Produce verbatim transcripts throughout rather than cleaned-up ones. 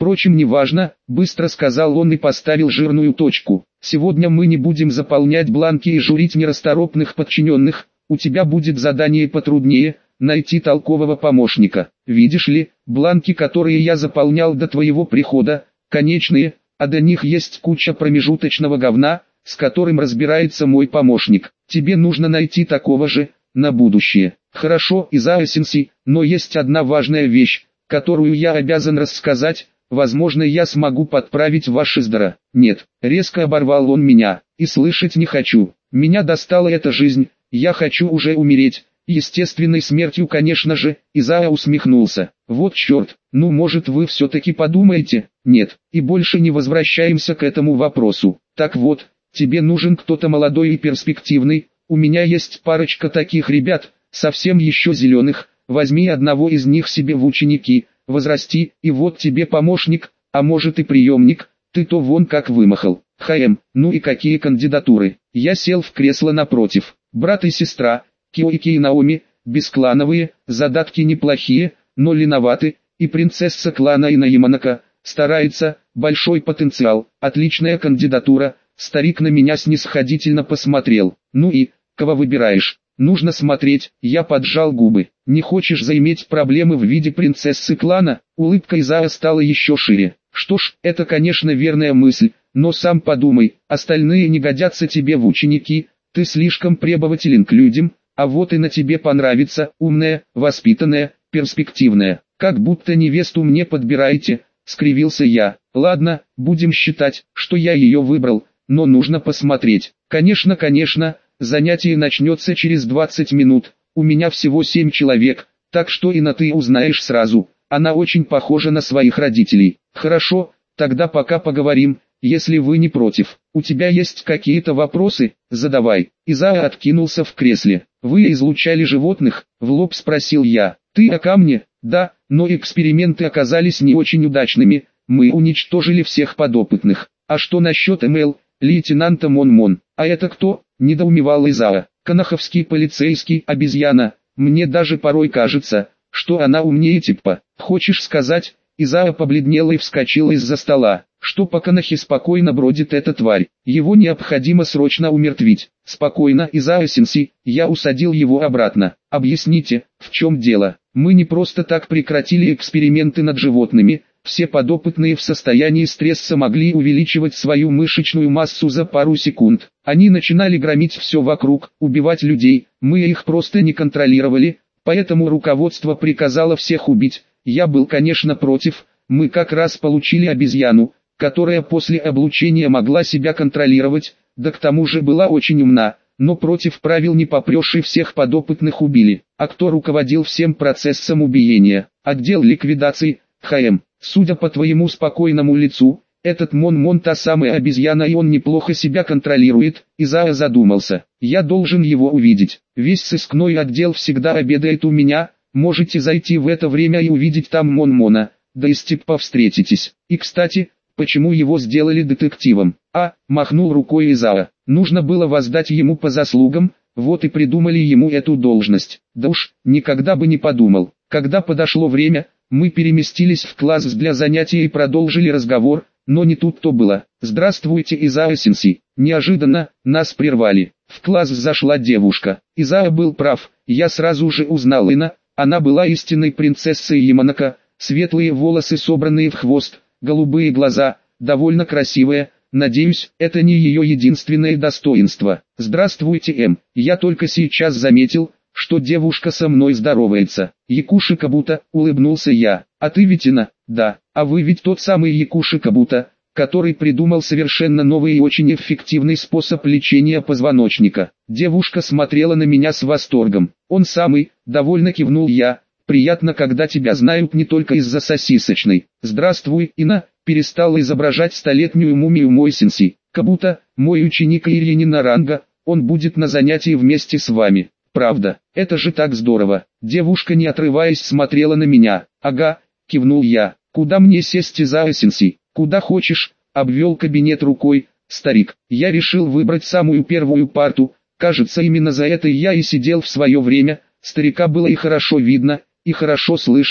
Впрочем, неважно, быстро сказал он и поставил жирную точку. Сегодня мы не будем заполнять бланки и журить нерасторопных подчиненных, у тебя будет задание потруднее – найти толкового помощника. Видишь ли, бланки, которые я заполнял до твоего прихода, конечные, а до них есть куча промежуточного говна, с которым разбирается мой помощник. Тебе нужно найти такого же, на будущее. Хорошо, Изао Сенсей, но есть одна важная вещь, которую я обязан рассказать, возможно, я смогу подправить ваше здоровье. Нет, резко оборвал он меня, и слышать не хочу. Меня достала эта жизнь, я хочу уже умереть. Естественной смертью, конечно же, Изао усмехнулся. Вот черт, ну может вы все-таки подумаете? Нет, и больше не возвращаемся к этому вопросу. Так вот, тебе нужен кто-то молодой и перспективный, у меня есть парочка таких ребят, совсем еще зеленых, возьми одного из них себе в ученики, возрасти, и вот тебе помощник, а может и приемник, ты то вон как вымахал. Хм, ну и какие кандидатуры? Я сел в кресло напротив, брат и сестра, Киоики и Наоми, бесклановые, задатки неплохие, но леноваты, и принцесса клана Ина Яманака, старается, большой потенциал, отличная кандидатура. Старик на меня снисходительно посмотрел. Ну и, кого выбираешь? Нужно смотреть, я поджал губы. Не хочешь заиметь проблемы в виде принцессы клана? Улыбка Изао стала еще шире. Что ж, это конечно верная мысль, но сам подумай, остальные не годятся тебе в ученики, ты слишком требователен к людям. А вот и на тебе понравится, умная, воспитанная, перспективная. Как будто невесту мне подбираете, скривился я. Ладно, будем считать, что я ее выбрал, но нужно посмотреть. Конечно, конечно, занятие начнется через двадцать минут, у меня всего семь человек, так что и на ты узнаешь сразу. Она очень похожа на своих родителей. Хорошо, тогда пока поговорим. Если вы не против, у тебя есть какие-то вопросы, задавай. Изао откинулся в кресле. Вы излучали животных? В лоб спросил я. Ты о камне? Да, но эксперименты оказались не очень удачными, мы уничтожили всех подопытных. А что насчет эм эл, лейтенанта Мон-Мон? А это кто? Недоумевал Изао. Канаховский полицейский обезьяна. Мне даже порой кажется, что она умнее типа. Хочешь сказать? Изао побледнел и вскочил из-за стола. Что по Канахе спокойно бродит эта тварь, его необходимо срочно умертвить. Спокойно, Изао Сенсей, я усадил его обратно. Объясните, в чем дело? Мы не просто так прекратили эксперименты над животными, все подопытные в состоянии стресса могли увеличивать свою мышечную массу за пару секунд. Они начинали громить все вокруг, убивать людей, мы их просто не контролировали, поэтому руководство приказало всех убить. Я был, конечно, против, мы как раз получили обезьяну, которая после облучения могла себя контролировать, да к тому же была очень умна, но против правил не попрешь и всех подопытных убили. А кто руководил всем процессом убиения? Отдел ликвидации, ХМ. Судя по твоему спокойному лицу, этот Мон-Мон та самая обезьяна и он неплохо себя контролирует. Изао задумался. Я должен его увидеть. Весь сыскной отдел всегда обедает у меня, можете зайти в это время и увидеть там Мон-Мона, да и с типа встретитесь. И кстати, почему его сделали детективом? А, махнул рукой Изао. Нужно было воздать ему по заслугам, вот и придумали ему эту должность. Да уж, никогда бы не подумал. Когда подошло время, мы переместились в класс для занятий и продолжили разговор, но не тут-то было. Здравствуйте, Изао Сенсей. Неожиданно, нас прервали. В класс зашла девушка. Изао был прав, я сразу же узнал Ина, она была истинной принцессой Яманака, светлые волосы собранные в хвост, голубые глаза, довольно красивая, надеюсь, это не ее единственное достоинство. Здравствуйте, М. Я только сейчас заметил, что девушка со мной здоровается. Якуши Кабута, улыбнулся я. А ты ведь Ина? Да. А вы ведь тот самый Якуши Кабута, который придумал совершенно новый и очень эффективный способ лечения позвоночника. Девушка смотрела на меня с восторгом. Он самый, довольно кивнул я. Приятно, когда тебя знают не только из-за сосисочной. Здравствуй, Ина, перестал изображать столетнюю мумию мой сенсей. Кабута, мой ученик Иринина ранга, он будет на занятии вместе с вами. Правда, это же так здорово. Девушка, не отрываясь, смотрела на меня. Ага, кивнул я. Куда мне сесть, Изао Сенсей? Куда хочешь, обвел кабинет рукой. Старик, я решил выбрать самую первую парту. Кажется, именно за это я и сидел в свое время. Старика было и хорошо видно, и хорошо слышно,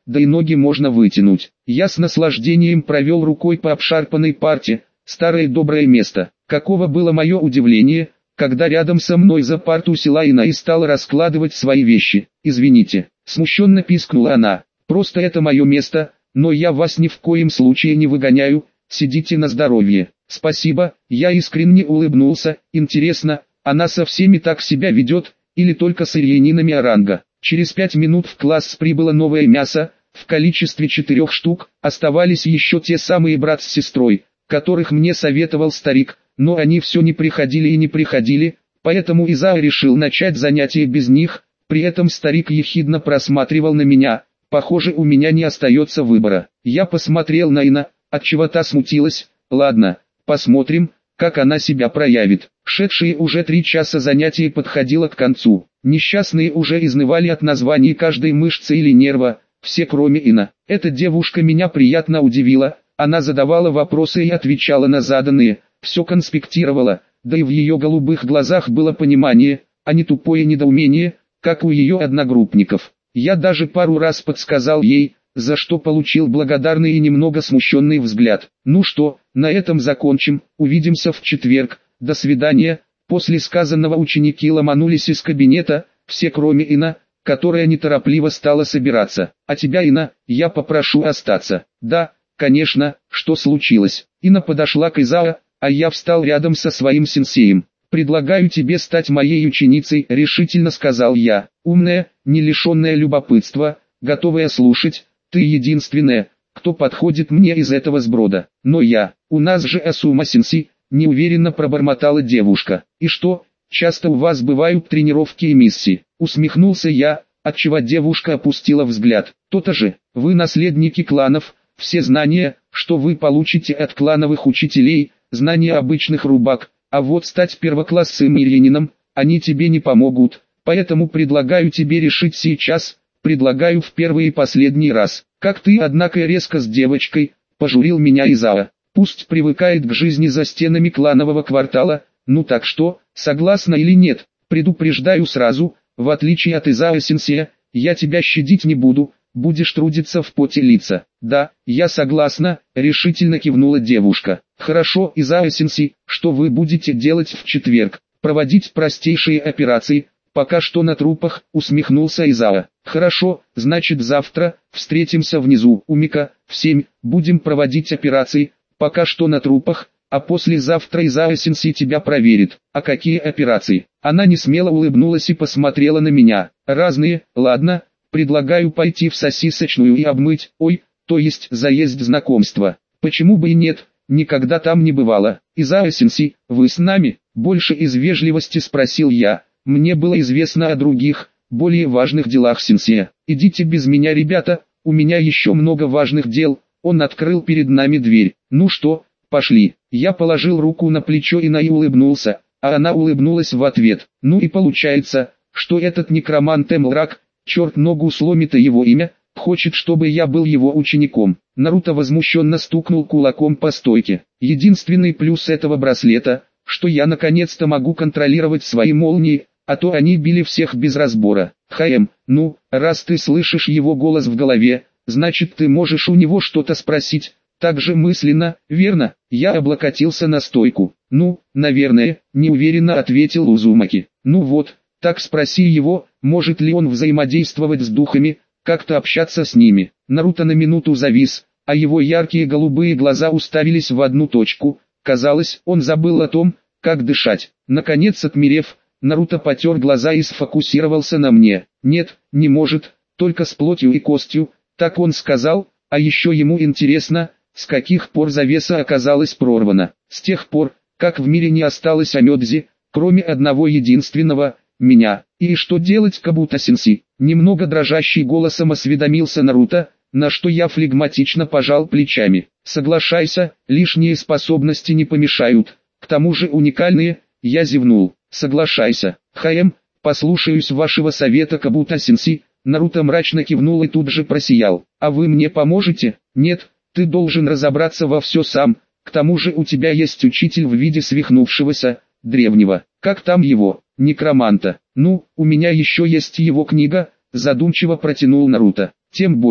да и ноги можно вытянуть. Я с наслаждением провел рукой по обшарпанной парте, старое доброе место. Каково было мое удивление, когда рядом со мной за парту села Ина и стала раскладывать свои вещи. «Извините», — смущенно пискнула она, — «просто это мое место, но я вас ни в коем случае не выгоняю, сидите на здоровье». «Спасибо», — я искренне улыбнулся. «Интересно, она со всеми так себя ведет, или только с ирьянинами оранга?» Через пять минут в класс прибыло новое мясо, в количестве четырех штук. Оставались еще те самые брат с сестрой, которых мне советовал старик, но они все не приходили и не приходили, поэтому Изао решил начать занятия без них. При этом старик ехидно просматривал на меня. Похоже, у меня не остается выбора. Я посмотрел на Ина, отчего та смутилась. Ладно, посмотрим, как она себя проявит. Шедшие уже три часа занятие подходило к концу. Несчастные уже изнывали от названий каждой мышцы или нерва, все кроме Ина. Эта девушка меня приятно удивила, она задавала вопросы и отвечала на заданные, все конспектировала, да и в ее голубых глазах было понимание, а не тупое недоумение, как у ее одногруппников. Я даже пару раз подсказал ей, за что получил благодарный и немного смущенный взгляд. Ну что, на этом закончим, увидимся в четверг, до свидания. После сказанного ученики ломанулись из кабинета, все кроме Ина, которая неторопливо стала собираться. «А тебя, Ина, я попрошу остаться». «Да, конечно, что случилось?» Ина подошла к Изао, а я встал рядом со своим сенсеем. «Предлагаю тебе стать моей ученицей», — решительно сказал я. «Умная, не лишенная любопытства, готовая слушать, ты единственная, кто подходит мне из этого сброда. Но я, у нас же Асума-сенсей», — неуверенно пробормотала девушка. «И что, часто у вас бывают тренировки и миссии?» Усмехнулся я, отчего девушка опустила взгляд. «То-то же, вы наследники кланов, все знания, что вы получите от клановых учителей, знания обычных рубак, а вот стать первоклассным ирьянином, они тебе не помогут, поэтому предлагаю тебе решить сейчас, предлагаю в первый и последний раз. Как ты, однако, резко с девочкой», — пожурил меня Изао. «Пусть привыкает к жизни за стенами кланового квартала. Ну так что, согласна или нет? Предупреждаю сразу, в отличие от Изао-сенсея, я тебя щадить не буду, будешь трудиться в поте лица». «Да, я согласна», — решительно кивнула девушка. «Хорошо, Изао-сенсей, что вы будете делать в четверг?» «Проводить простейшие операции, пока что на трупах», — усмехнулся Изао. «Хорошо, значит завтра, встретимся внизу у Мика, в семь, будем проводить операции, пока что на трупах, а послезавтра Изао-сенсей тебя проверит». «А какие операции?» Она несмело улыбнулась и посмотрела на меня. «Разные, ладно, предлагаю пойти в сосисочную и обмыть, ой, то есть заезд знакомства. Почему бы и нет, никогда там не бывало». «Изао-сенсей, вы с нами?» Больше из вежливости спросил я. Мне было известно о других, более важных делах сенсея. «Идите без меня, ребята, у меня еще много важных дел». Он открыл перед нами дверь. «Ну что, пошли». Я положил руку на плечо Ина и улыбнулся, а она улыбнулась в ответ. Ну и получается, что этот некромант Эмлрак, черт ногу сломит и его имя, хочет, чтобы я был его учеником. Наруто возмущенно стукнул кулаком по стойке. Единственный плюс этого браслета, что я наконец-то могу контролировать свои молнии, а то они били всех без разбора. Хаэм, ну, раз ты слышишь его голос в голове, значит ты можешь у него что-то спросить, так же мысленно, верно? Я облокотился на стойку. Ну, наверное, неуверенно ответил Узумаки. Ну вот, так спроси его, может ли он взаимодействовать с духами, как-то общаться с ними. Наруто на минуту завис, а его яркие голубые глаза уставились в одну точку. Казалось, он забыл о том, как дышать. Наконец отмерев, Наруто потер глаза и сфокусировался на мне. Нет, не может, только с плотью и костью, так он сказал, а еще ему интересно, с каких пор завеса оказалась прорвана. С тех пор, как в мире не осталось Амёдзи, кроме одного единственного, меня. И что делать, Кабуто-сенсей? Немного дрожащий голосом осведомился Наруто, на что я флегматично пожал плечами. Соглашайся, лишние способности не помешают, к тому же уникальные, я зевнул. Соглашайся. Хаэм, послушаюсь вашего совета, Кабуто-сенсей. Наруто мрачно кивнул и тут же просиял. А вы мне поможете? Нет, ты должен разобраться во все сам, к тому же у тебя есть учитель в виде свихнувшегося, древнего, как там его, некроманта. Ну, у меня еще есть его книга, задумчиво протянул Наруто. Тем более,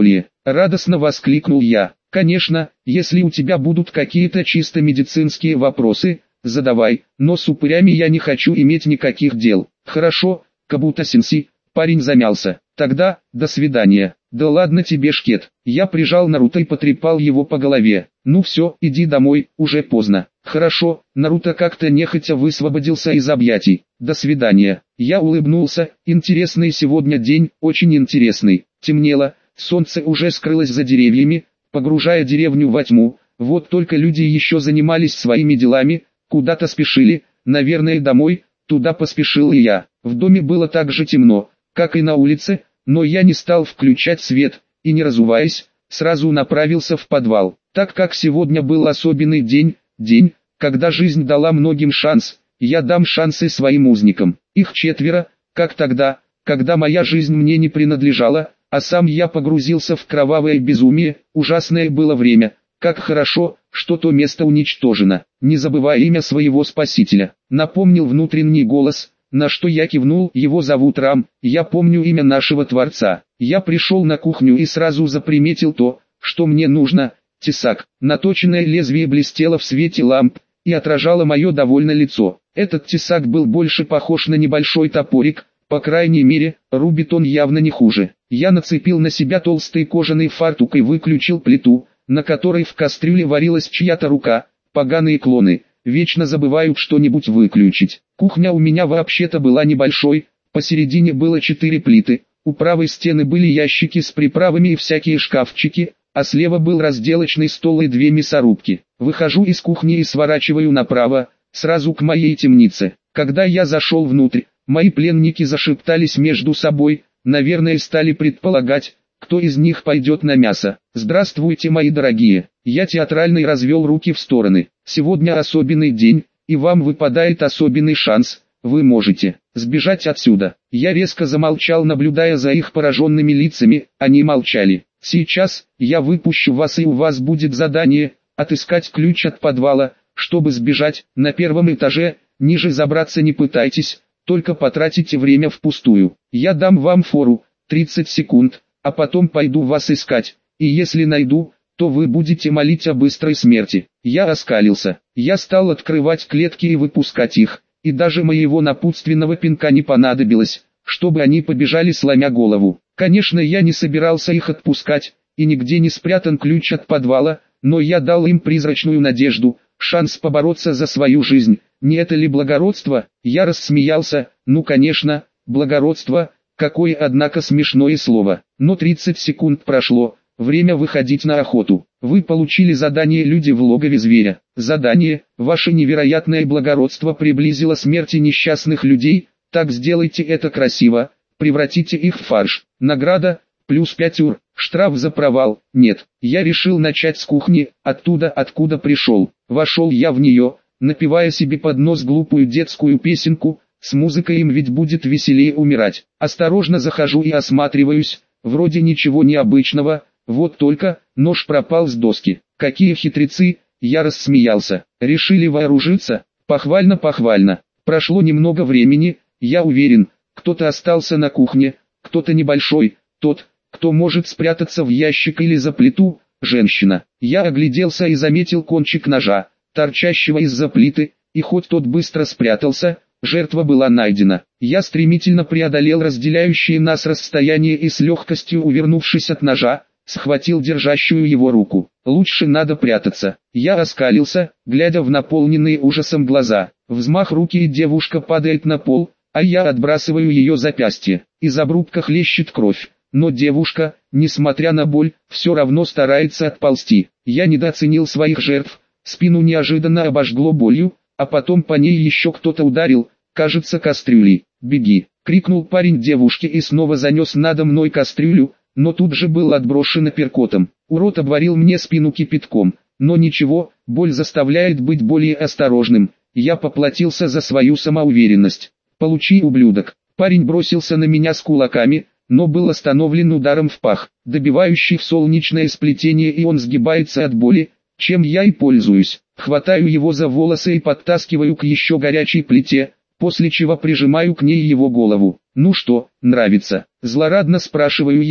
Радостно воскликнул я. Конечно, если у тебя будут какие-то чисто медицинские вопросы, задавай, но с упырями я не хочу иметь никаких дел. Хорошо, Кабуто-сенсей, парень замялся. Тогда, до свидания. Да ладно тебе, Шкет. Я прижал Наруто и потрепал его по голове. Ну все, иди домой, уже поздно. Хорошо, Наруто как-то нехотя высвободился из объятий. До свидания. Я улыбнулся. Интересный сегодня день, очень интересный. Темнело, солнце уже скрылось за деревьями, погружая деревню во тьму. Вот только люди еще занимались своими делами, куда-то спешили, наверное домой, туда поспешил и я. В доме было так же темно, как и на улице, но я не стал включать свет, и не разуваясь, сразу направился в подвал. Так как сегодня был особенный день, день, когда жизнь дала многим шанс, я дам шансы своим узникам. Их четверо, как тогда, когда моя жизнь мне не принадлежала, а сам я погрузился в кровавое безумие. Ужасное было время, как хорошо, что то место уничтожено. Не забывай имя своего спасителя, напомнил внутренний голос, на что я кивнул. Его зовут Рам, я помню имя нашего Творца. Я пришел на кухню и сразу заприметил то, что мне нужно. Тесак, наточенное лезвие блестело в свете ламп и отражало мое довольное лицо. Этот тесак был больше похож на небольшой топорик, по крайней мере, рубит он явно не хуже. Я нацепил на себя толстый кожаный фартук и выключил плиту, на которой в кастрюле варилась чья-то рука. Поганые клоны, вечно забывают что-нибудь выключить. Кухня у меня вообще-то была небольшой, посередине было четыре плиты, у правой стены были ящики с приправами и всякие шкафчики, а слева был разделочный стол и две мясорубки. Выхожу из кухни и сворачиваю направо, сразу к моей темнице. Когда я зашел внутрь, мои пленники зашептались между собой, наверное стали предполагать, кто из них пойдет на мясо. Здравствуйте, мои дорогие. Я театрально развел руки в стороны. Сегодня особенный день, и вам выпадает особенный шанс. Вы можете сбежать отсюда. Я резко замолчал, наблюдая за их пораженными лицами. Они молчали. Сейчас я выпущу вас, и у вас будет задание отыскать ключ от подвала, чтобы сбежать. На первом этаже, ниже забраться не пытайтесь, только потратите время впустую. Я дам вам фору, тридцать секунд, а потом пойду вас искать, и если найду, то вы будете молить о быстрой смерти. Я оскалился. Я стал открывать клетки и выпускать их, и даже моего напутственного пинка не понадобилось, чтобы они побежали сломя голову. Конечно, я не собирался их отпускать, и нигде не спрятан ключ от подвала, но я дал им призрачную надежду, шанс побороться за свою жизнь. Не это ли благородство? Я рассмеялся. Ну конечно, благородство, какое однако смешное слово. Но тридцать секунд прошло, время выходить на охоту. Вы получили задание «Люди в логове зверя». Задание, ваше невероятное благородство приблизило смерти несчастных людей, так сделайте это красиво, превратите их в фарш. Награда, плюс пять ур, штраф за провал, нет. Я решил начать с кухни, оттуда, откуда пришел. Вошел я в нее, напевая себе под нос глупую детскую песенку, с музыкой им ведь будет веселее умирать. Осторожно захожу и осматриваюсь, вроде ничего необычного, вот только, нож пропал с доски. Какие хитрецы, я рассмеялся. Решили вооружиться? Похвально, похвально. Прошло немного времени, я уверен, кто-то остался на кухне, кто-то небольшой, тот, кто может спрятаться в ящик или за плиту, женщина. Я огляделся и заметил кончик ножа, торчащего из-за плиты, и хоть тот быстро спрятался, жертва была найдена. Я стремительно преодолел разделяющее нас расстояние и с легкостью увернувшись от ножа, схватил держащую его руку. Лучше надо прятаться. Я оскалился, глядя в наполненные ужасом глаза. Взмах руки, и девушка падает на пол, а я отбрасываю ее запястье. Из обрубка хлещет кровь. Но девушка, несмотря на боль, все равно старается отползти. Я недооценил своих жертв. Спину неожиданно обожгло болью, а потом по ней еще кто-то ударил, кажется, кастрюлей. «Беги!» — крикнул парень девушке и снова занес надо мной кастрюлю, но тут же был отброшен апперкотом. Урод обварил мне спину кипятком, но ничего, боль заставляет быть более осторожным. Я поплатился за свою самоуверенность. «Получи, ублюдок!» Парень бросился на меня с кулаками, но был остановлен ударом в пах, добивающий в солнечное сплетение, и он сгибается от боли, чем я и пользуюсь. Хватаю его за волосы и подтаскиваю к еще горячей плите, после чего прижимаю к ней его голову. «Ну что, нравится?» — злорадно спрашиваю я,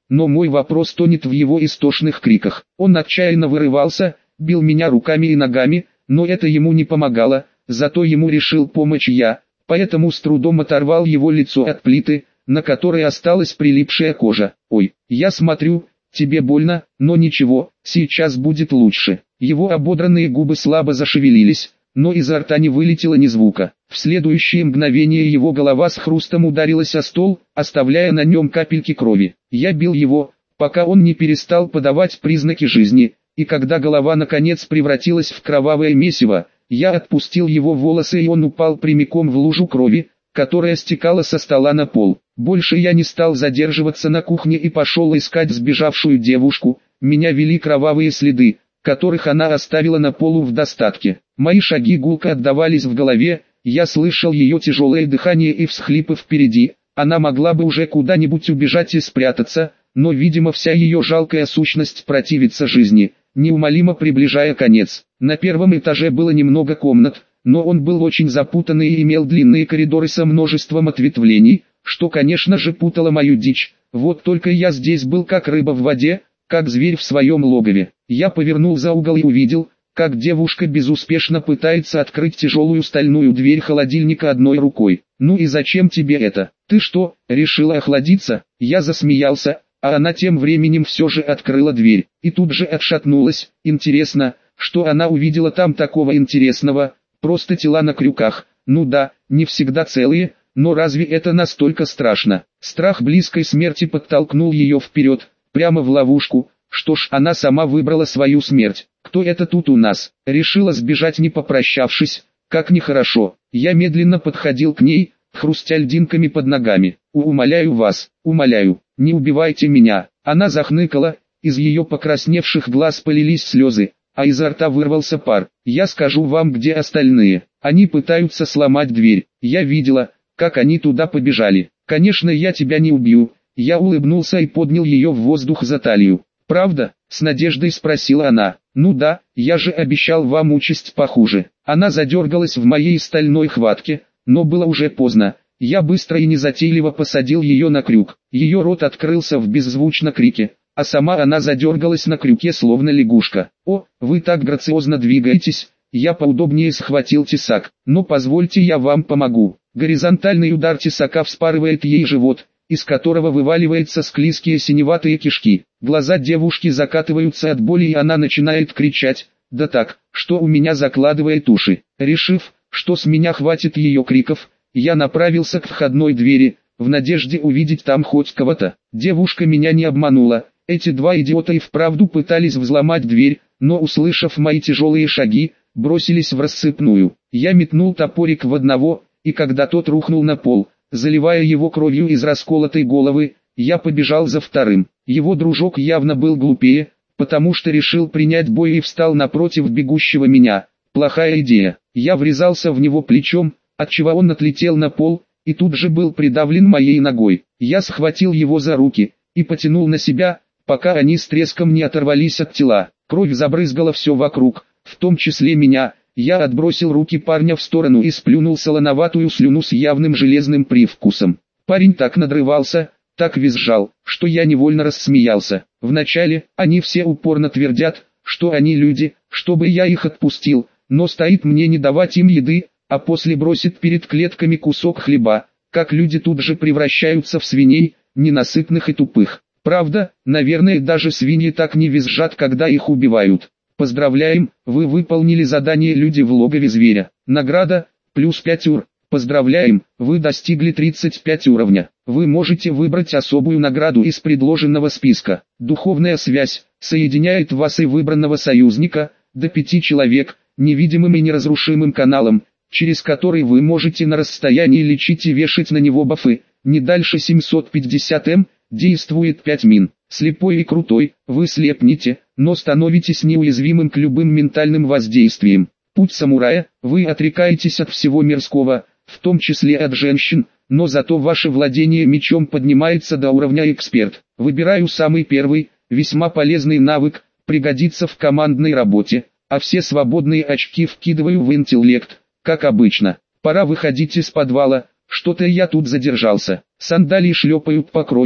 но мой вопрос тонет в его истошных криках. Он отчаянно вырывался, бил меня руками и ногами, но это ему не помогало, зато ему решил помочь я, поэтому с трудом оторвал его лицо от плиты, на которой осталась прилипшая кожа. «Ой, я смотрю, тебе больно, но ничего, сейчас будет лучше». Его ободранные губы слабо зашевелились, но изо рта не вылетело ни звука. В следующее мгновение его голова с хрустом ударилась о стол, оставляя на нем капельки крови. Я бил его, пока он не перестал подавать признаки жизни, и когда голова наконец превратилась в кровавое месиво, я отпустил его волосы и он упал прямиком в лужу крови, которая стекала со стола на пол. Больше я не стал задерживаться на кухне и пошел искать сбежавшую девушку. Меня вели кровавые следы, которых она оставила на полу в достатке. Мои шаги гулко отдавались в голове, я слышал ее тяжелое дыхание и всхлипы впереди. Она могла бы уже куда-нибудь убежать и спрятаться, но, видимо, вся ее жалкая сущность противится жизни, неумолимо приближая конец. На первом этаже было немного комнат, но он был очень запутанный и имел длинные коридоры со множеством ответвлений, что, конечно же, путало мою дичь. Вот только я здесь был как рыба в воде, как зверь в своем логове. Я повернул за угол и увидел, как девушка безуспешно пытается открыть тяжелую стальную дверь холодильника одной рукой. «Ну и зачем тебе это? Ты что, решила охладиться?» Я засмеялся, а она тем временем все же открыла дверь, и тут же отшатнулась. Интересно, что она увидела там такого интересного? Просто тела на крюках. Ну да, не всегда целые, но разве это настолько страшно? Страх близкой смерти подтолкнул ее вперед, прямо в ловушку. Что ж, она сама выбрала свою смерть. Кто это тут у нас? Решила сбежать, не попрощавшись. Как нехорошо. Я медленно подходил к ней, хрустя льдинками под ногами. «Умоляю вас, умоляю, не убивайте меня». Она захныкала, из ее покрасневших глаз полились слезы, а изо рта вырвался пар. «Я скажу вам, где остальные. Они пытаются сломать дверь. Я видела, как они туда побежали. Конечно, я тебя не убью». Я улыбнулся и поднял ее в воздух за талию. «Правда?» — с надеждой спросила она. «Ну да, я же обещал вам участь похуже». Она задергалась в моей стальной хватке, но было уже поздно. Я быстро и незатейливо посадил ее на крюк. Ее рот открылся в беззвучном крике, а сама она задергалась на крюке словно лягушка. «О, вы так грациозно двигаетесь!» Я поудобнее схватил тесак. «Но позвольте, я вам помогу». Горизонтальный удар тесака вспарывает ей живот, из которого вываливаются склизкие синеватые кишки. Глаза девушки закатываются от боли и она начинает кричать, да так, что у меня закладывает уши. Решив, что с меня хватит ее криков, я направился к входной двери, в надежде увидеть там хоть кого-то. Девушка меня не обманула, эти два идиота и вправду пытались взломать дверь, но, услышав мои тяжелые шаги, бросились в рассыпную. Я метнул топорик в одного, и когда тот рухнул на пол, заливая его кровью из расколотой головы, я побежал за вторым. Его дружок явно был глупее, потому что решил принять бой и встал напротив бегущего меня. Плохая идея. Я врезался в него плечом, отчего он отлетел на пол, и тут же был придавлен моей ногой. Я схватил его за руки и потянул на себя, пока они с треском не оторвались от тела. Кровь забрызгала все вокруг, в том числе меня. Я отбросил руки парня в сторону и сплюнул солоноватую слюну с явным железным привкусом. Парень так надрывался, так визжал, что я невольно рассмеялся. Вначале, они все упорно твердят, что они люди, чтобы я их отпустил, но стоит мне не давать им еды, а после бросит перед клетками кусок хлеба, как люди тут же превращаются в свиней, ненасытных и тупых. Правда, наверное, даже свиньи так не визжат, когда их убивают. Поздравляем, вы выполнили задание «Люди в логове зверя». Награда, плюс пять ур. Поздравляем, вы достигли тридцать пять уровня. Вы можете выбрать особую награду из предложенного списка. Духовная связь, соединяет вас и выбранного союзника, до пяти человек, невидимым и неразрушимым каналом, через который вы можете на расстоянии лечить и вешать на него бафы, не дальше семьсот пятьдесят эм, действует пять мин. Слепой и крутой, вы слепнете, но становитесь неуязвимым к любым ментальным воздействиям. Путь самурая, вы отрекаетесь от всего мирского, в том числе от женщин, но зато ваше владение мечом поднимается до уровня эксперт. Выбираю самый первый, весьма полезный навык, пригодится в командной работе, а все свободные очки вкидываю в интеллект, как обычно. Пора выходить из подвала, что-то я тут задержался. Сандалии шлепают по крови,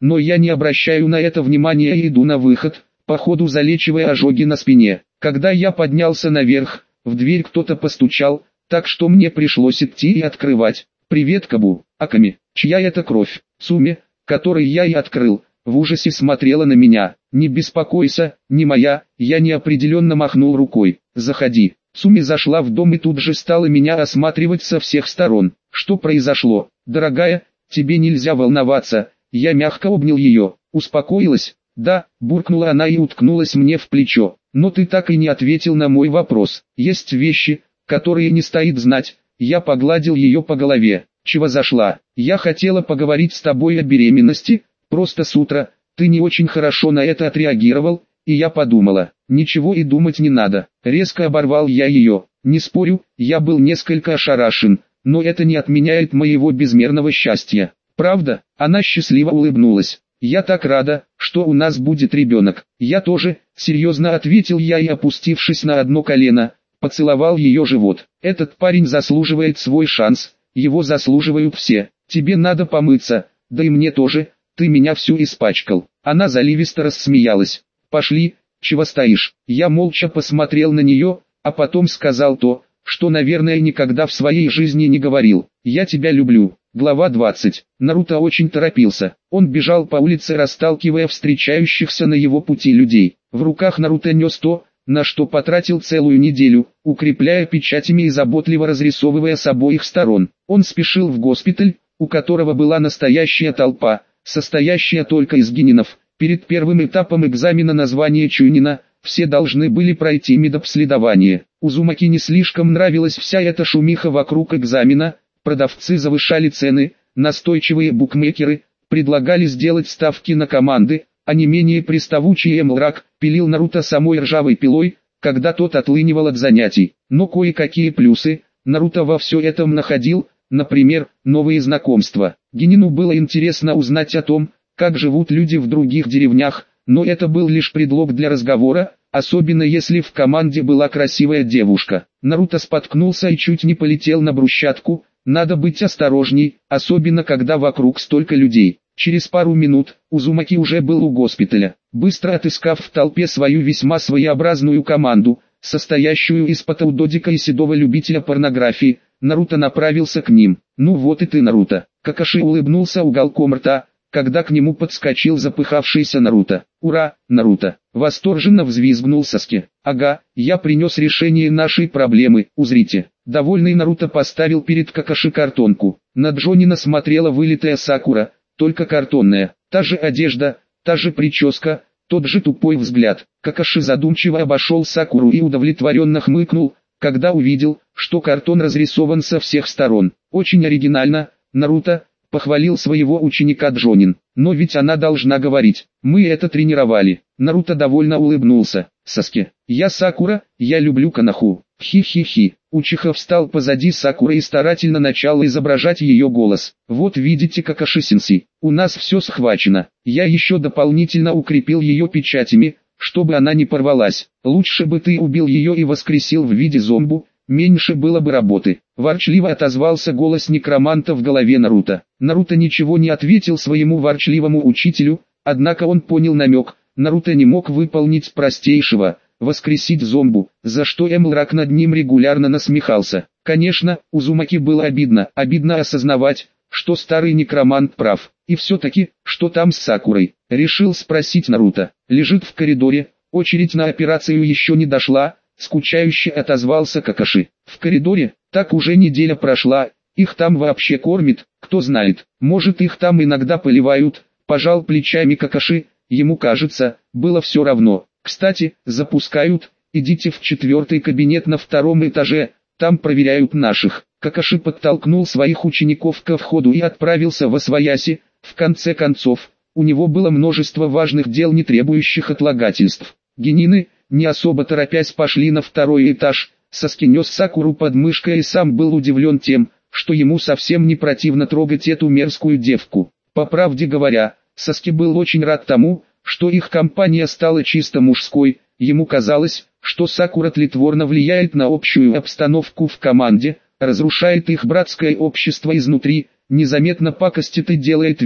но я не обращаю на это внимания и иду на выход, по ходу залечивая ожоги на спине. Когда я поднялся наверх, в дверь кто-то постучал, так что мне пришлось идти и открывать. «Привет, Кабу, Аками, чья это кровь?» Суми, которой я и открыл, в ужасе смотрела на меня. «Не беспокойся, не моя», я неопределенно махнул рукой. «Заходи». Суми зашла в дом и тут же стала меня осматривать со всех сторон. «Что произошло, дорогая? Тебе нельзя волноваться». Я мягко обнял ее. «Успокоилась?» «Да», буркнула она и уткнулась мне в плечо. «Но ты так и не ответил на мой вопрос. Есть вещи, которые не стоит знать». Я погладил ее по голове. «Чего зашла? Я хотела поговорить с тобой о беременности, просто с утра. Ты не очень хорошо на это отреагировал, и я подумала, ничего и думать не надо». Резко оборвал я ее. Не спорю, я был несколько ошарашен, но это не отменяет моего безмерного счастья. «Правда?» Она счастливо улыбнулась. «Я так рада, что у нас будет ребенок». «Я тоже», серьезно ответил я и, опустившись на одно колено, поцеловал ее живот. «Этот парень заслуживает свой шанс, его заслуживают все. Тебе надо помыться, да и мне тоже, ты меня всю испачкал». Она заливисто рассмеялась. «Пошли, чего стоишь?» Я молча посмотрел на нее, а потом сказал то, что, наверное, никогда в своей жизни не говорил. «Я тебя люблю». Глава двадцать. Наруто очень торопился. Он бежал по улице, расталкивая встречающихся на его пути людей. В руках Наруто нес то, на что потратил целую неделю, укрепляя печатями и заботливо разрисовывая с обоих сторон. Он спешил в госпиталь, у которого была настоящая толпа, состоящая только из генинов. Перед первым этапом экзамена на звание Чунина, все должны были пройти медобследование. Узумаки не слишком нравилась вся эта шумиха вокруг экзамена. Продавцы завышали цены, настойчивые букмекеры предлагали сделать ставки на команды, а не менее приставучий Эмлрак пилил Наруто самой ржавой пилой, когда тот отлынивал от занятий. Но кое-какие плюсы Наруто во все этом находил, например, новые знакомства. Генину было интересно узнать о том, как живут люди в других деревнях, но это был лишь предлог для разговора, особенно если в команде была красивая девушка. Наруто споткнулся и чуть не полетел на брусчатку. Надо быть осторожней, особенно когда вокруг столько людей. Через пару минут Узумаки уже был у госпиталя. Быстро отыскав в толпе свою весьма своеобразную команду, состоящую из Патаудодика и седого любителя порнографии, Наруто направился к ним. «Ну вот и ты, Наруто». Какаши улыбнулся уголком рта, когда к нему подскочил запыхавшийся Наруто. «Ура, Наруто!» Восторженно взвизгнул Саски. «Ага, я принес решение нашей проблемы, узрите». Довольный Наруто поставил перед Какаши картонку. На Джонина смотрела вылитая Сакура, только картонная. Та же одежда, та же прическа, тот же тупой взгляд. Какаши задумчиво обошел Сакуру и удовлетворенно хмыкнул, когда увидел, что картон разрисован со всех сторон. «Очень оригинально, Наруто», — похвалил своего ученика Джонин. «Но ведь она должна говорить. Мы это тренировали». Наруто довольно улыбнулся. «Саски, я Сакура, я люблю Канаху». Хи-хи-хи. Учиха встал позади Сакуры и старательно начал изображать ее голос. «Вот видите, Какаши-сенсей, у нас все схвачено. Я еще дополнительно укрепил ее печатями, чтобы она не порвалась. Лучше бы ты убил ее и воскресил в виде зомбу, меньше было бы работы». Ворчливо отозвался голос некроманта в голове Наруто. Наруто ничего не ответил своему ворчливому учителю, однако он понял намек. Наруто не мог выполнить простейшего – воскресить зомбу, за что Эмлрак над ним регулярно насмехался. Конечно, Узумаки было обидно, обидно осознавать, что старый некромант прав. И все-таки, что там с Сакурой? Решил спросить Наруто. «Лежит в коридоре, очередь на операцию еще не дошла», скучающе отозвался Какаши. «В коридоре? Так уже неделя прошла, их там вообще кормят, кто знает, может их там иногда поливают», пожал плечами Какаши, ему кажется, было все равно. «Кстати, запускают, идите в четвертый кабинет на втором этаже, там проверяют наших». Какаши подтолкнул своих учеников ко входу и отправился во свояси. В конце концов, у него было множество важных дел, не требующих отлагательств. Генины, не особо торопясь, пошли на второй этаж. Саски нес Сакуру под мышкой и сам был удивлен тем, что ему совсем не противно трогать эту мерзкую девку. По правде говоря, Саски был очень рад тому, что их компания стала чисто мужской. Ему казалось, что Сакура тлетворно влияет на общую обстановку в команде, разрушает их братское общество изнутри, незаметно пакостит и делает вид,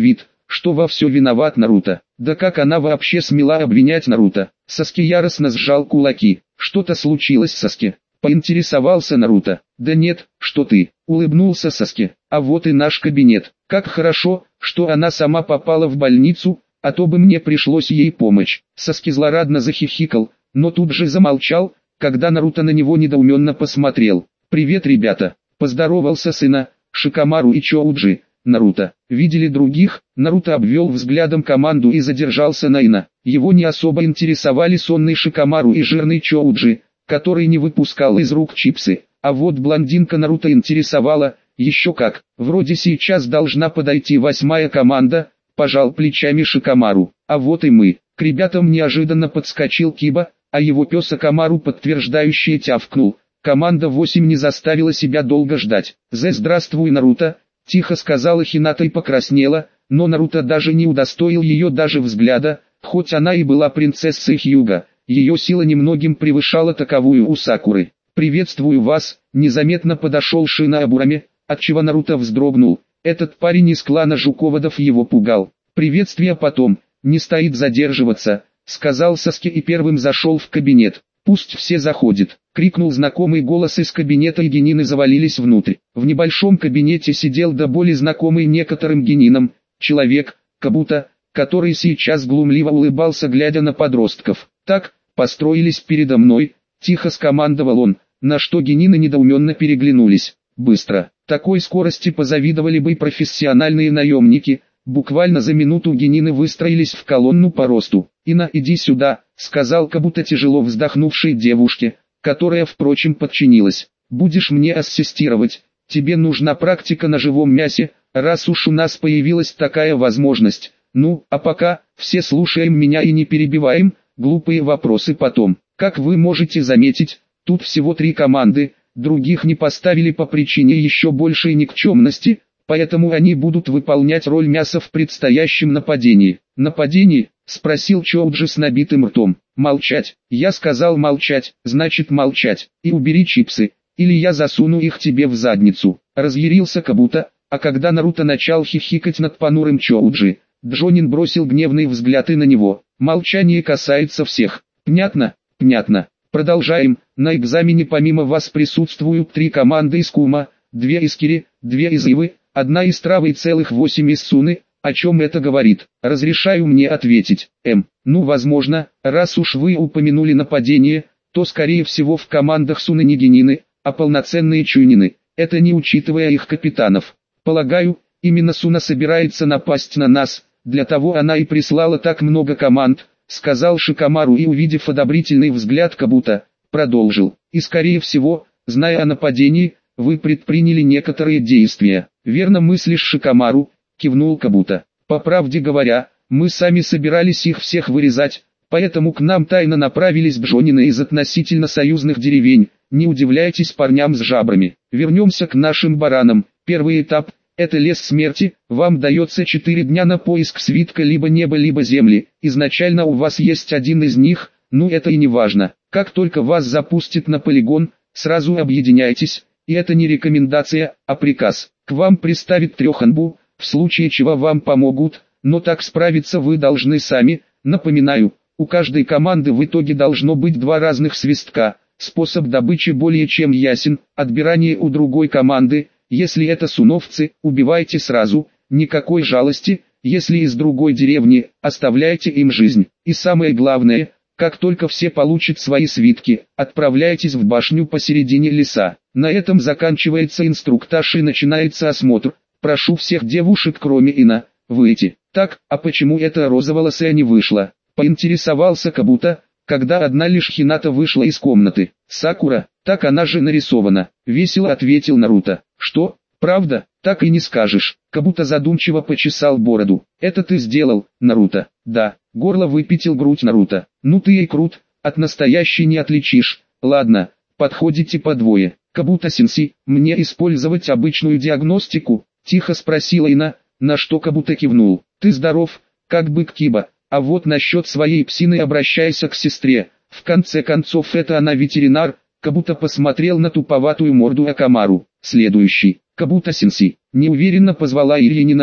что во все виноват Наруто. Да как она вообще смела обвинять Наруто? Саски яростно сжал кулаки. Что-то случилось, Саски? Поинтересовался Наруто. Да нет, что ты, улыбнулся Саски. А вот и наш кабинет. Как хорошо, что она сама попала в больницу, а то бы мне пришлось ей помочь. Саски злорадно захихикал, но тут же замолчал, когда Наруто на него недоуменно посмотрел. «Привет, ребята!» – поздоровался сына, Шикамару и Чоуджи. Наруто. Видели других? Наруто обвел взглядом команду и задержался на Ина. Его не особо интересовали сонный Шикамару и жирный Чоуджи, который не выпускал из рук чипсы. А вот блондинка Наруто интересовала, еще как. Вроде сейчас должна подойти восьмая команда, пожал плечами Шикамару. А вот и мы. К ребятам неожиданно подскочил Киба, а его пес Акамару подтверждающе тявкнул. Команда восемь не заставила себя долго ждать. «Зе, здравствуй, Наруто!» Тихо сказала Хината и покраснела, но Наруто даже не удостоил ее даже взгляда, хоть она и была принцессой Хьюга, ее сила немногим превышала таковую у Сакуры. «Приветствую вас», незаметно подошел Шина Абурами, отчего Наруто вздрогнул, этот парень из клана Жуководов его пугал. «Приветствие потом, не стоит задерживаться», сказал Саски и первым зашел в кабинет. «Пусть все заходят», — крикнул знакомый голос из кабинета, и генины завалились внутрь. В небольшом кабинете сидел до боли знакомый некоторым генинам человек, Кабуто, который сейчас глумливо улыбался, глядя на подростков. «Так, построились передо мной», — тихо скомандовал он, на что генины недоуменно переглянулись. «Быстро». Такой скорости позавидовали бы и профессиональные наемники. Буквально за минуту генины выстроились в колонну по росту. «Ина, иди сюда», — сказал Кабуто тяжело вздохнувшей девушке, которая, впрочем, подчинилась. «Будешь мне ассистировать, тебе нужна практика на живом мясе, раз уж у нас появилась такая возможность. Ну, а пока, все слушаем меня и не перебиваем, глупые вопросы потом. Как вы можете заметить, тут всего три команды, других не поставили по причине еще большей никчемности, поэтому они будут выполнять роль мяса в предстоящем нападении». «Нападении?» — спросил Чоуджи с набитым ртом. «Молчать». «Я сказал молчать, значит молчать. И убери чипсы, или я засуну их тебе в задницу». Разъярился Кабуто, а когда Наруто начал хихикать над понурым Чоуджи, Джонин бросил гневный взгляд и на него. «Молчание касается всех. Понятно?» «Понятно. Продолжаем. На экзамене помимо вас присутствуют три команды из Кума, две из Кири, две из Ивы, одна из Травы и целых восемь из Суны. О чем это говорит? Разрешаю мне ответить. М. Ну, возможно, раз уж вы упомянули нападение, то скорее всего в командах Суны не генины, а полноценные чунины. Это не учитывая их капитанов. Полагаю, именно Суна собирается напасть на нас, для того она и прислала так много команд», сказал Шикамару и, увидев одобрительный взгляд Кабуто, продолжил. «И скорее всего, зная о нападении, вы предприняли некоторые действия». «Верно мыслишь, Шикамару», кивнул Кабуто. «По правде говоря, мы сами собирались их всех вырезать, поэтому к нам тайно направились бжонины из относительно союзных деревень. Не удивляйтесь парням с жабрами. Вернемся к нашим баранам. Первый этап – это лес смерти. Вам дается четыре дня на поиск свитка либо неба, либо земли. Изначально у вас есть один из них, но это и не важно. Как только вас запустят на полигон, сразу объединяйтесь, и это не рекомендация, а приказ. К вам приставят трех анбу, в случае чего вам помогут, но так справиться вы должны сами. Напоминаю, у каждой команды в итоге должно быть два разных свистка. Способ добычи более чем ясен. Отбирание у другой команды. Если это суновцы, убивайте сразу, никакой жалости. Если из другой деревни, оставляйте им жизнь. И самое главное, как только все получат свои свитки, отправляйтесь в башню посередине леса. На этом заканчивается инструктаж и начинается осмотр. Прошу всех девушек, кроме Ина, выйти. Так, а почему эта розоволосая не вышла? Поинтересовался Кабуто, когда одна лишь Хината вышла из комнаты. «Сакура, так она же нарисована», — весело ответил Наруто. «Что? Правда? Так и не скажешь». Кабуто задумчиво почесал бороду. «Это ты сделал, Наруто?» «Да». Горло выпятил грудь Наруто. «Ну ты и крут, от настоящей не отличишь. Ладно, подходите по двое. Кабуто-сенси, мне использовать обычную диагностику?» Тихо спросила Ина, на что Кабуто кивнул. «Ты здоров, как бык Киба, а вот насчет своей псины обращайся к сестре. В конце концов это она ветеринар». Кабуто посмотрел на туповатую морду Акамару. «Следующий, Кабуто-сенси», неуверенно позвала Ильянина Ина.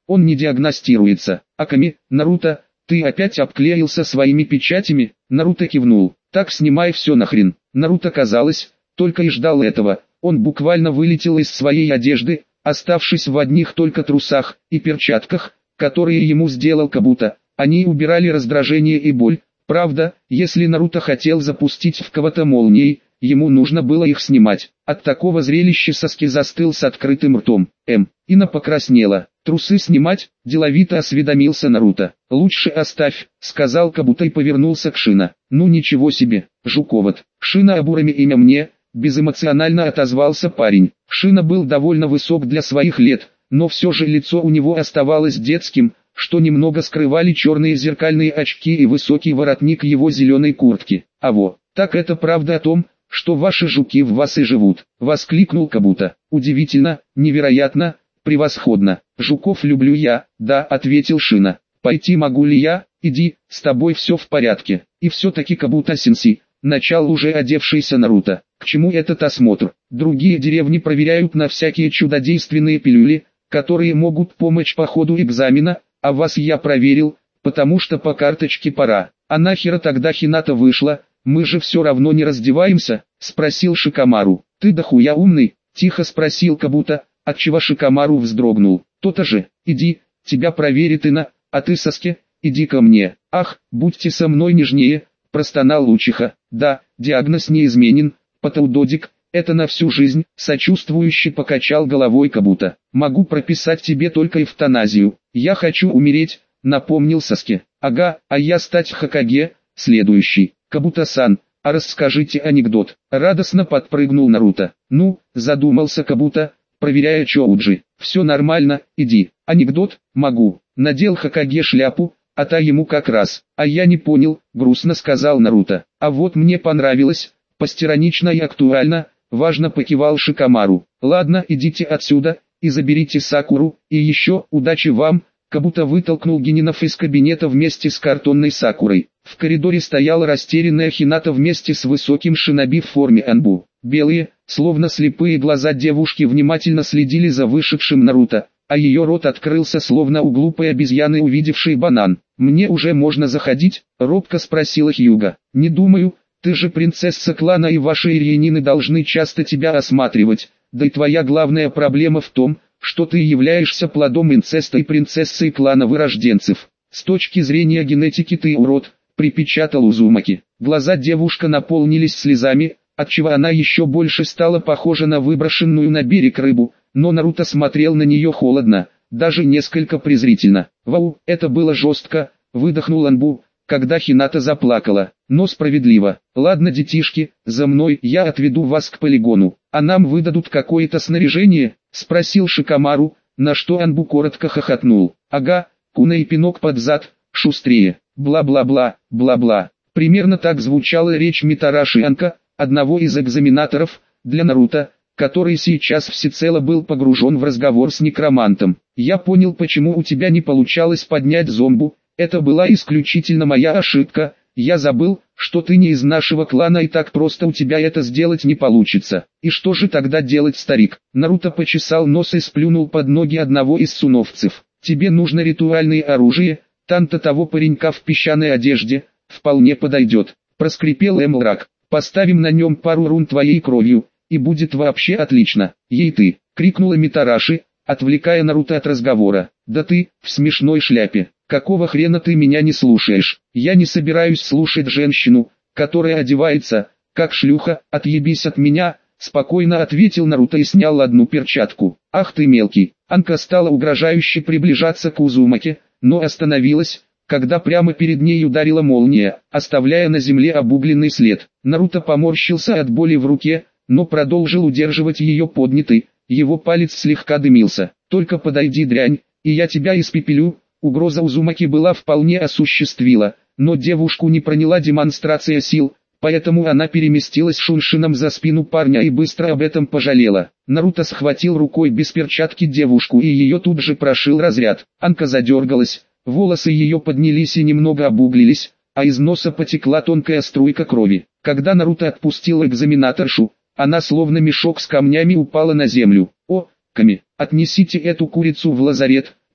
он не диагностируется. Аками, Наруто, ты опять обклеился своими печатями? Наруто кивнул. Так снимай все нахрен. Наруто, казалось, только и ждал этого. Он буквально вылетел из своей одежды, оставшись в одних только трусах и перчатках, которые ему сделал Кабуто. Они убирали раздражение и боль. Правда, если Наруто хотел запустить в кого-то молнией, ему нужно было их снимать. От такого зрелища Саски застыл с открытым ртом. М. Ина покраснела. «Трусы снимать?» – деловито осведомился Наруто. «Лучше оставь», – сказал Кабуто и повернулся к Шина. «Ну ничего себе, жуковод. Шина Абурами имя мне», – безэмоционально отозвался парень. Шина был довольно высок для своих лет, но все же лицо у него оставалось детским, что немного скрывали черные зеркальные очки и высокий воротник его зеленой куртки. «А во, так это правда о том, что ваши жуки в вас и живут», — воскликнул Кабуто. «Удивительно, невероятно, превосходно. Жуков люблю я», — да, — ответил Шина. «Пойти могу ли я?» «Иди, с тобой все в порядке». И все-таки Кабуто-сенсей, начал уже одевшийся Наруто. «К чему этот осмотр? Другие деревни проверяют на всякие чудодейственные пилюли, которые могут помочь по ходу экзамена, а вас я проверил, потому что по карточке пора». «А нахера тогда Хината вышла? Мы же все равно не раздеваемся?» — спросил Шикамару. «Ты дохуя умный?» — тихо спросил Кабуто, отчего Шикамару вздрогнул. «То-то же, иди, тебя проверит Ина, а ты, Саске, иди ко мне». «Ах, будьте со мной нежнее», — простонал Учиха. «Да, диагноз не изменен, патаудодик, это на всю жизнь», — сочувствующе покачал головой Кабуто. «Могу прописать тебе только эвтаназию. Я хочу умереть», — напомнил Саске. «Ага, а я стать Хокаге, следующий». «Кабуто-сан, а расскажите анекдот», — радостно подпрыгнул Наруто. «Ну», — задумался Кабуто, проверяя Чоуджи. «Все нормально, иди». «Анекдот? Могу». Надел Хокаге шляпу, а та ему как раз. «А я не понял», — грустно сказал Наруто. «А вот мне понравилось, постиронично и актуально», — важно покивал Шикамару. «Ладно, идите отсюда, и заберите Сакуру, и еще, удачи вам», — Кабуто вытолкнул Генинов из кабинета вместе с картонной Сакурой. В коридоре стояла растерянная Хината вместе с высоким шиноби в форме анбу. Белые, словно слепые глаза девушки внимательно следили за вышедшим Наруто, а ее рот открылся словно у глупой обезьяны, увидевшей банан. «Мне уже можно заходить?» — робко спросила Хьюга. «Не думаю, ты же принцесса клана и ваши ирьянины должны часто тебя осматривать, да и твоя главная проблема в том, что ты являешься плодом инцеста и принцессой клана вырожденцев. С точки зрения генетики ты урод», — припечатал Узумаки. Глаза девушка наполнились слезами, отчего она еще больше стала похожа на выброшенную на берег рыбу, но Наруто смотрел на нее холодно, даже несколько презрительно. «Вау, это было жестко», — выдохнул Анбу, когда Хината заплакала. «Но справедливо. Ладно, детишки, за мной, я отведу вас к полигону. А нам выдадут какое-то снаряжение?» — спросил Шикамару, на что Анбу коротко хохотнул. «Ага, куна и пинок под зад, шустрее, бла-бла-бла, бла-бла». Примерно так звучала речь Митараши Анка, одного из экзаменаторов, для Наруто, который сейчас всецело был погружен в разговор с некромантом. «Я понял, почему у тебя не получалось поднять зомбу, это была исключительно моя ошибка, я забыл, что ты не из нашего клана и так просто у тебя это сделать не получится». «И что же тогда делать, старик?» Наруто почесал нос и сплюнул под ноги одного из суновцев. «Тебе нужно ритуальное оружие, танта того паренька в песчаной одежде, вполне подойдет», — проскрипел Эмлрак. «Поставим на нем пару рун твоей кровью, и будет вообще отлично». «Ей ты!» — крикнула Митараши, отвлекая Наруто от разговора. «Да ты, в смешной шляпе, какого хрена ты меня не слушаешь?» «Я не собираюсь слушать женщину, которая одевается, как шлюха, отъебись от меня», — спокойно ответил Наруто и снял одну перчатку. «Ах ты мелкий!» Анка стала угрожающе приближаться к Узумаке, но остановилась, когда прямо перед ней ударила молния, оставляя на земле обугленный след. Наруто поморщился от боли в руке, но продолжил удерживать ее поднятой, его палец слегка дымился. «Только подойди, дрянь, и я тебя испепелю». Угроза Узумаки была вполне осуществила, но девушку не проняла демонстрация сил, поэтому она переместилась шуншином за спину парня и быстро об этом пожалела. Наруто схватил рукой без перчатки девушку и ее тут же прошил разряд. Анка задергалась, волосы ее поднялись и немного обуглились, а из носа потекла тонкая струйка крови. Когда Наруто отпустил экзаменаторшу, она словно мешок с камнями упала на землю. «О, Ками, отнесите эту курицу в лазарет»,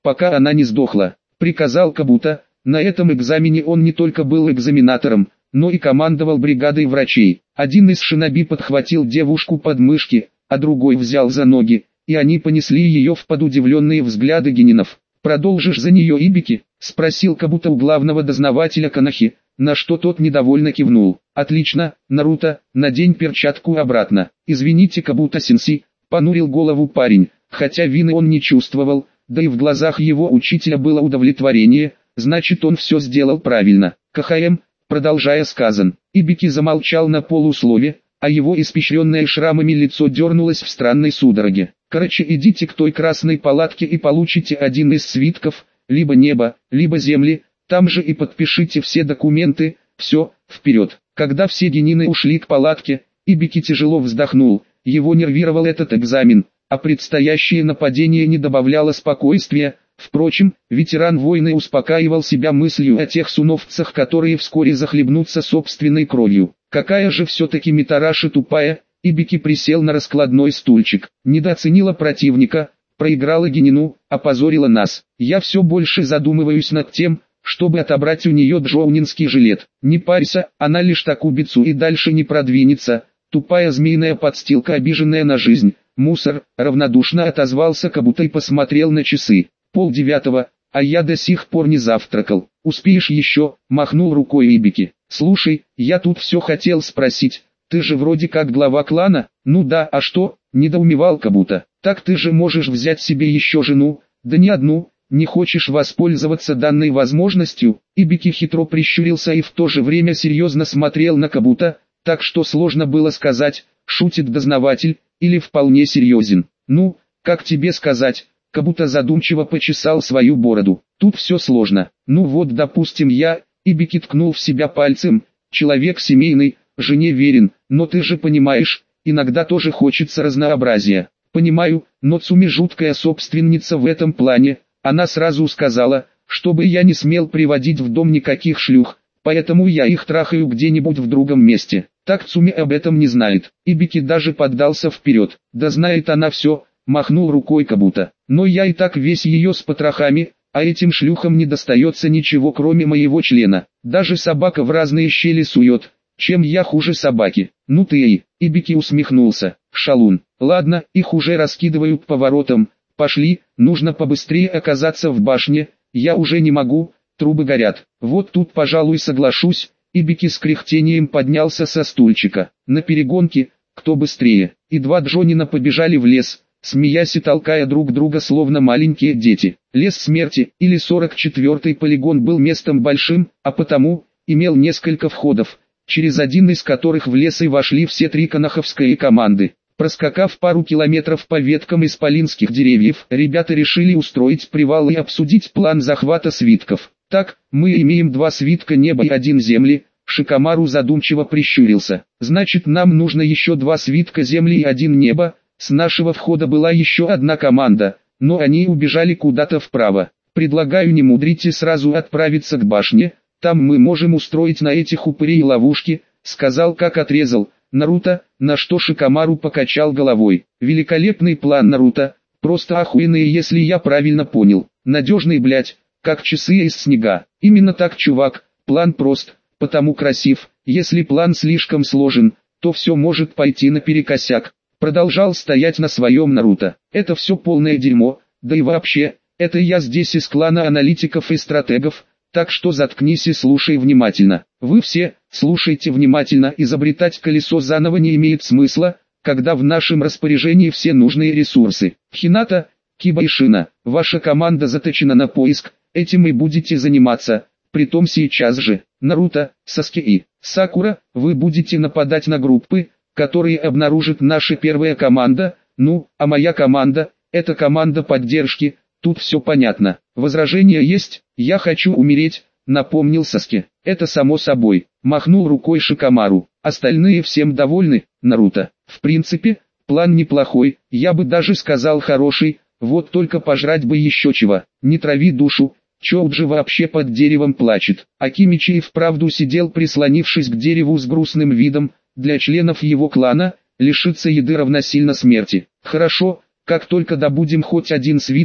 пока она не сдохла. Приказал Кабута. На этом экзамене он не только был экзаменатором, но и командовал бригадой врачей. Один из шиноби подхватил девушку под мышки, а другой взял за ноги, и они понесли ее в под удивленные взгляды генинов. «Продолжишь за нее Ибики?» — спросил Кабута у главного дознавателя Канахи, на что тот недовольно кивнул. «Отлично, Наруто, надень перчатку обратно». «Извините, Кабута-сенсей», — понурил голову парень, хотя вины он не чувствовал, да и в глазах его учителя было удовлетворение, значит он все сделал правильно. КХМ, продолжая сказан, Ибики замолчал на полуслове, а его испещренное шрамами лицо дернулось в странной судороге. «Короче, идите к той красной палатке и получите один из свитков, либо небо, либо земли, там же и подпишите все документы, все, вперед». Когда все генины ушли к палатке, Ибики тяжело вздохнул, его нервировал этот экзамен, а предстоящее нападение не добавляло спокойствия. Впрочем, ветеран войны успокаивал себя мыслью о тех суновцах, которые вскоре захлебнутся собственной кровью. Какая же все-таки Митараши тупая, Ибики присел на раскладной стульчик. Недооценила противника, проиграла генину, опозорила нас. Я все больше задумываюсь над тем, чтобы отобрать у нее джоунинский жилет. Не парься, она лишь такубицу и дальше не продвинется. Тупая змеиная подстилка, обиженная на жизнь. Мусор, равнодушно отозвался Кабута и посмотрел на часы. Пол девятого, а я до сих пор не завтракал. Успеешь еще, махнул рукой Ибики. Слушай, я тут все хотел спросить, ты же вроде как глава клана? Ну да, а что, недоумевал Кабута. Так ты же можешь взять себе еще жену, да не одну, не хочешь воспользоваться данной возможностью? Ибики хитро прищурился и в то же время серьезно смотрел на Кабута, так что сложно было сказать, шутит дознаватель, или вполне серьезен. Ну, как тебе сказать? Кабута задумчиво почесал свою бороду. Тут все сложно. Ну вот, допустим, я, Ибики ткнул в себя пальцем, человек семейный, жене верен, но ты же понимаешь, иногда тоже хочется разнообразия. Понимаю, но Цуми жуткая собственница в этом плане, она сразу сказала, чтобы я не смел приводить в дом никаких шлюх, поэтому я их трахаю где-нибудь в другом месте. Так Цуми об этом не знает. Ибики даже поддался вперед. Да знает она все, махнул рукой Кабута. Но я и так весь ее с потрохами, а этим шлюхам не достается ничего кроме моего члена. Даже собака в разные щели сует. Чем я хуже собаки? Ну ты и, Ибики усмехнулся. Шалун. Ладно, их уже раскидывают по воротам. Пошли, нужно побыстрее оказаться в башне. Я уже не могу, трубы горят. Вот тут, пожалуй, соглашусь. Ибики с кряхтением поднялся со стульчика. На перегонке, кто быстрее. И два джонина побежали в лес, смеясь и толкая друг друга словно маленькие дети. Лес смерти, или сорок четвёртый полигон, был местом большим, а потому, имел несколько входов, через один из которых в лес и вошли все три канаховские команды. Проскакав пару километров по веткам исполинских деревьев, ребята решили устроить привал и обсудить план захвата свитков. Так, мы имеем два свитка неба и один земли. Шикамару задумчиво прищурился. Значит, нам нужно еще два свитка земли и один неба. С нашего входа была еще одна команда, но они убежали куда-то вправо. Предлагаю, не мудрить и сразу отправиться к башне. Там мы можем устроить на этих упырей ловушки, сказал, как отрезал Наруто, на что Шикамару покачал головой. Великолепный план, Наруто, просто охуенный, если я правильно понял. Надежный, блять, как часы из снега. Именно так, чувак, план прост, потому красив. Если план слишком сложен, то все может пойти наперекосяк. Продолжал стоять на своем Наруто. Это все полное дерьмо, да и вообще, это я здесь из клана аналитиков и стратегов, так что заткнись и слушай внимательно. Вы все, слушайте внимательно, изобретать колесо заново не имеет смысла, когда в нашем распоряжении все нужные ресурсы. Хината, Киба и Шина, ваша команда заточена на поиск, этим и будете заниматься, притом сейчас же. Наруто, Саски и Сакура, вы будете нападать на группы, которые обнаружит наша первая команда, ну, а моя команда, это команда поддержки, тут все понятно. Возражения есть? Я хочу умереть, напомнил Саски. Это само собой, махнул рукой Шикамару. Остальные всем довольны, Наруто. В принципе, план неплохой, я бы даже сказал хороший, вот только пожрать бы еще чего. Не трави душу, Чоуджи вообще под деревом плачет. Акимичи и вправду сидел, прислонившись к дереву с грустным видом. Для членов его клана, лишиться еды равносильно смерти. Хорошо, как только добудем хоть один свиток,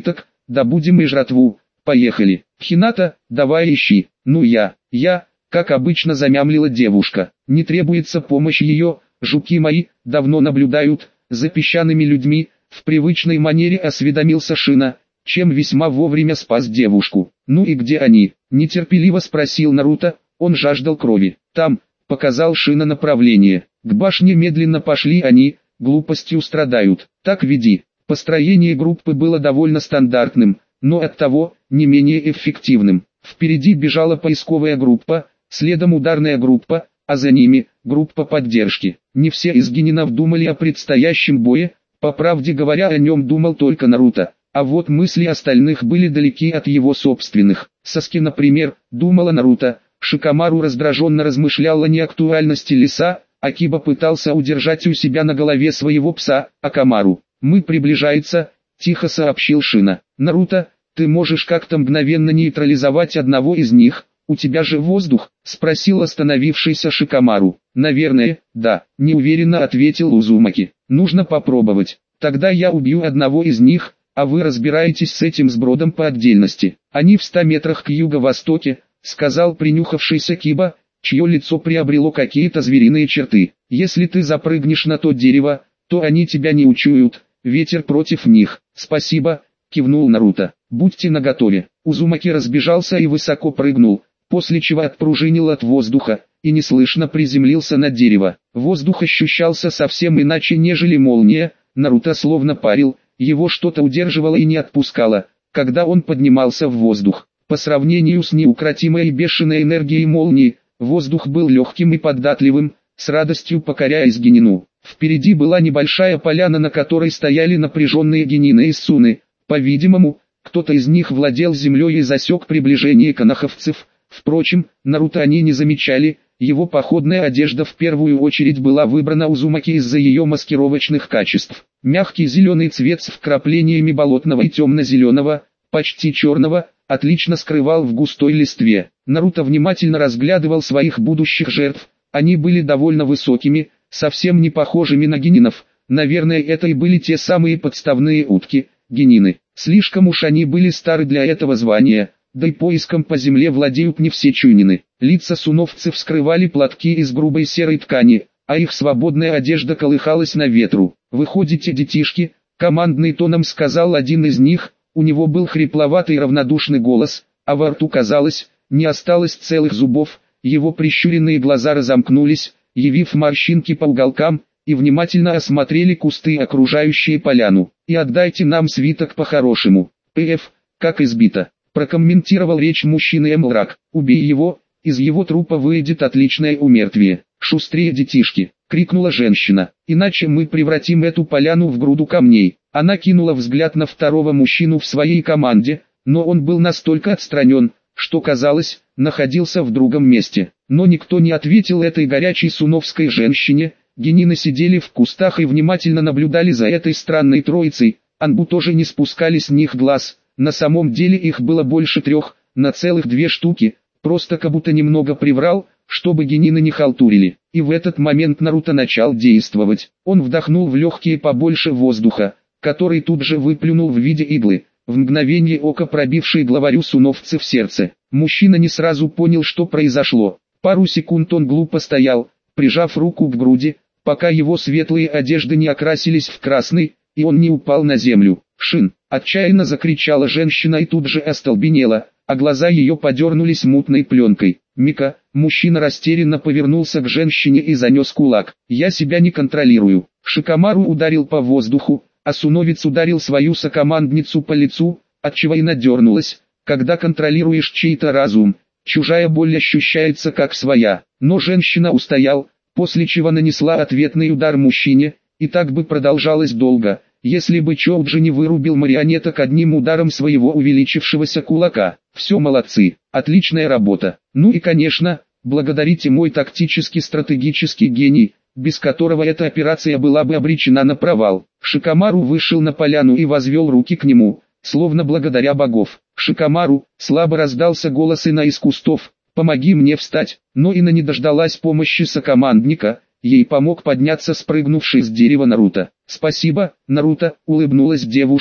добудем и жратву, поехали. Хината, давай ищи. Ну я, я, как обычно замямлила девушка. Не требуется помощь ее, жуки мои, давно наблюдают, за песчаными людьми, в привычной манере осведомился Шина, чем весьма вовремя спас девушку. Ну и где они? Нетерпеливо спросил Наруто, он жаждал крови. Там, показал Шина направление. К башне медленно пошли они, глупостью страдают. Так веди. Построение группы было довольно стандартным, но оттого не менее эффективным. Впереди бежала поисковая группа, следом ударная группа, а за ними группа поддержки. Не все из генинов думали о предстоящем бое, по правде говоря, о нем думал только Наруто, а вот мысли остальных были далеки от его собственных. Саски, например, думала Наруто, Шикамару раздраженно размышлял о неактуальности леса, Акиба пытался удержать у себя на голове своего пса, Акамару. «Мы приближается», — тихо сообщил Шина. «Наруто, ты можешь как-то мгновенно нейтрализовать одного из них, у тебя же воздух?» — спросил остановившийся Шикамару. «Наверное, да», — неуверенно ответил Узумаки. «Нужно попробовать. Тогда я убью одного из них, а вы разбираетесь с этим сбродом по отдельности. Они в ста метрах к юго-востоке», — сказал принюхавшийся Киба, чье лицо приобрело какие-то звериные черты. «Если ты запрыгнешь на то дерево, то они тебя не учуют, ветер против них». «Спасибо», — кивнул Наруто. «Будьте наготове». Узумаки разбежался и высоко прыгнул, после чего отпружинил от воздуха, и неслышно приземлился на дерево. Воздух ощущался совсем иначе, нежели молния, Наруто словно парил, его что-то удерживало и не отпускало, когда он поднимался в воздух. По сравнению с неукротимой и бешеной энергией молнии, воздух был легким и податливым, с радостью покоряясь генину. Впереди была небольшая поляна, на которой стояли напряженные генины и суны. По-видимому, кто-то из них владел землей и засек приближение канаховцев. Впрочем, Наруто они не замечали, его походная одежда в первую очередь была выбрана Узумаки из-за ее маскировочных качеств. Мягкий зеленый цвет с вкраплениями болотного и темно-зеленого, почти черного, отлично скрывал в густой листве. Наруто внимательно разглядывал своих будущих жертв, они были довольно высокими, совсем не похожими на генинов, наверное это и были те самые подставные утки, генины. Слишком уж они были стары для этого звания, да и поиском по земле владеют не все чунины. Лица суновцев скрывали платки из грубой серой ткани, а их свободная одежда колыхалась на ветру. «Выходите, детишки», — командным тоном сказал один из них, у него был хрипловатый равнодушный голос, а во рту, казалось, не осталось целых зубов, его прищуренные глаза разомкнулись, явив морщинки по уголкам, и внимательно осмотрели кусты, окружающие поляну. «И отдайте нам свиток по-хорошему». «Пф, как избито», — прокомментировал речь мужчины Эмлрак. «Убей его, из его трупа выйдет отличное умертвие». «Шустрее, детишки», — крикнула женщина, — «иначе мы превратим эту поляну в груду камней». Она кинула взгляд на второго мужчину в своей команде, но он был настолько отстранен, что казалось, находился в другом месте. Но никто не ответил этой горячей суновской женщине. Генины сидели в кустах и внимательно наблюдали за этой странной троицей, Анбу тоже не спускали с них глаз, на самом деле их было больше трех, на целых две штуки, просто Кабуто немного приврал, чтобы генины не халтурили. И в этот момент Наруто начал действовать. Он вдохнул в легкие побольше воздуха, который тут же выплюнул в виде иглы, в мгновение ока пробившей главарю суновцев сердце. Мужчина не сразу понял, что произошло. Пару секунд он глупо стоял, прижав руку к груди, пока его светлые одежды не окрасились в красный, и он не упал на землю. «Шин!» — отчаянно закричала женщина и тут же остолбенела, а глаза ее подернулись мутной пленкой. «Мика!» — мужчина растерянно повернулся к женщине и занес кулак. «Я себя не контролирую». Шикамару ударил по воздуху, а суновец ударил свою сокомандницу по лицу, отчего и надернулась. Когда контролируешь чей-то разум, чужая боль ощущается как своя. Но женщина устоял, после чего нанесла ответный удар мужчине, и так бы продолжалось долго, если бы Чоуджи не вырубил марионеток одним ударом своего увеличившегося кулака. Все молодцы, отличная работа. Ну и конечно, благодарите мой тактически-стратегический гений, без которого эта операция была бы обречена на провал. Шикамару вышел на поляну и возвел руки к нему, словно благодаря богов. «Шикамару!» — слабо раздался голос Ина из кустов. «Помоги мне встать!» Но Ина не дождалась помощи сокомандника, ей помог подняться спрыгнувший с дерева Наруто. «Спасибо, Наруто!» — улыбнулась девушка,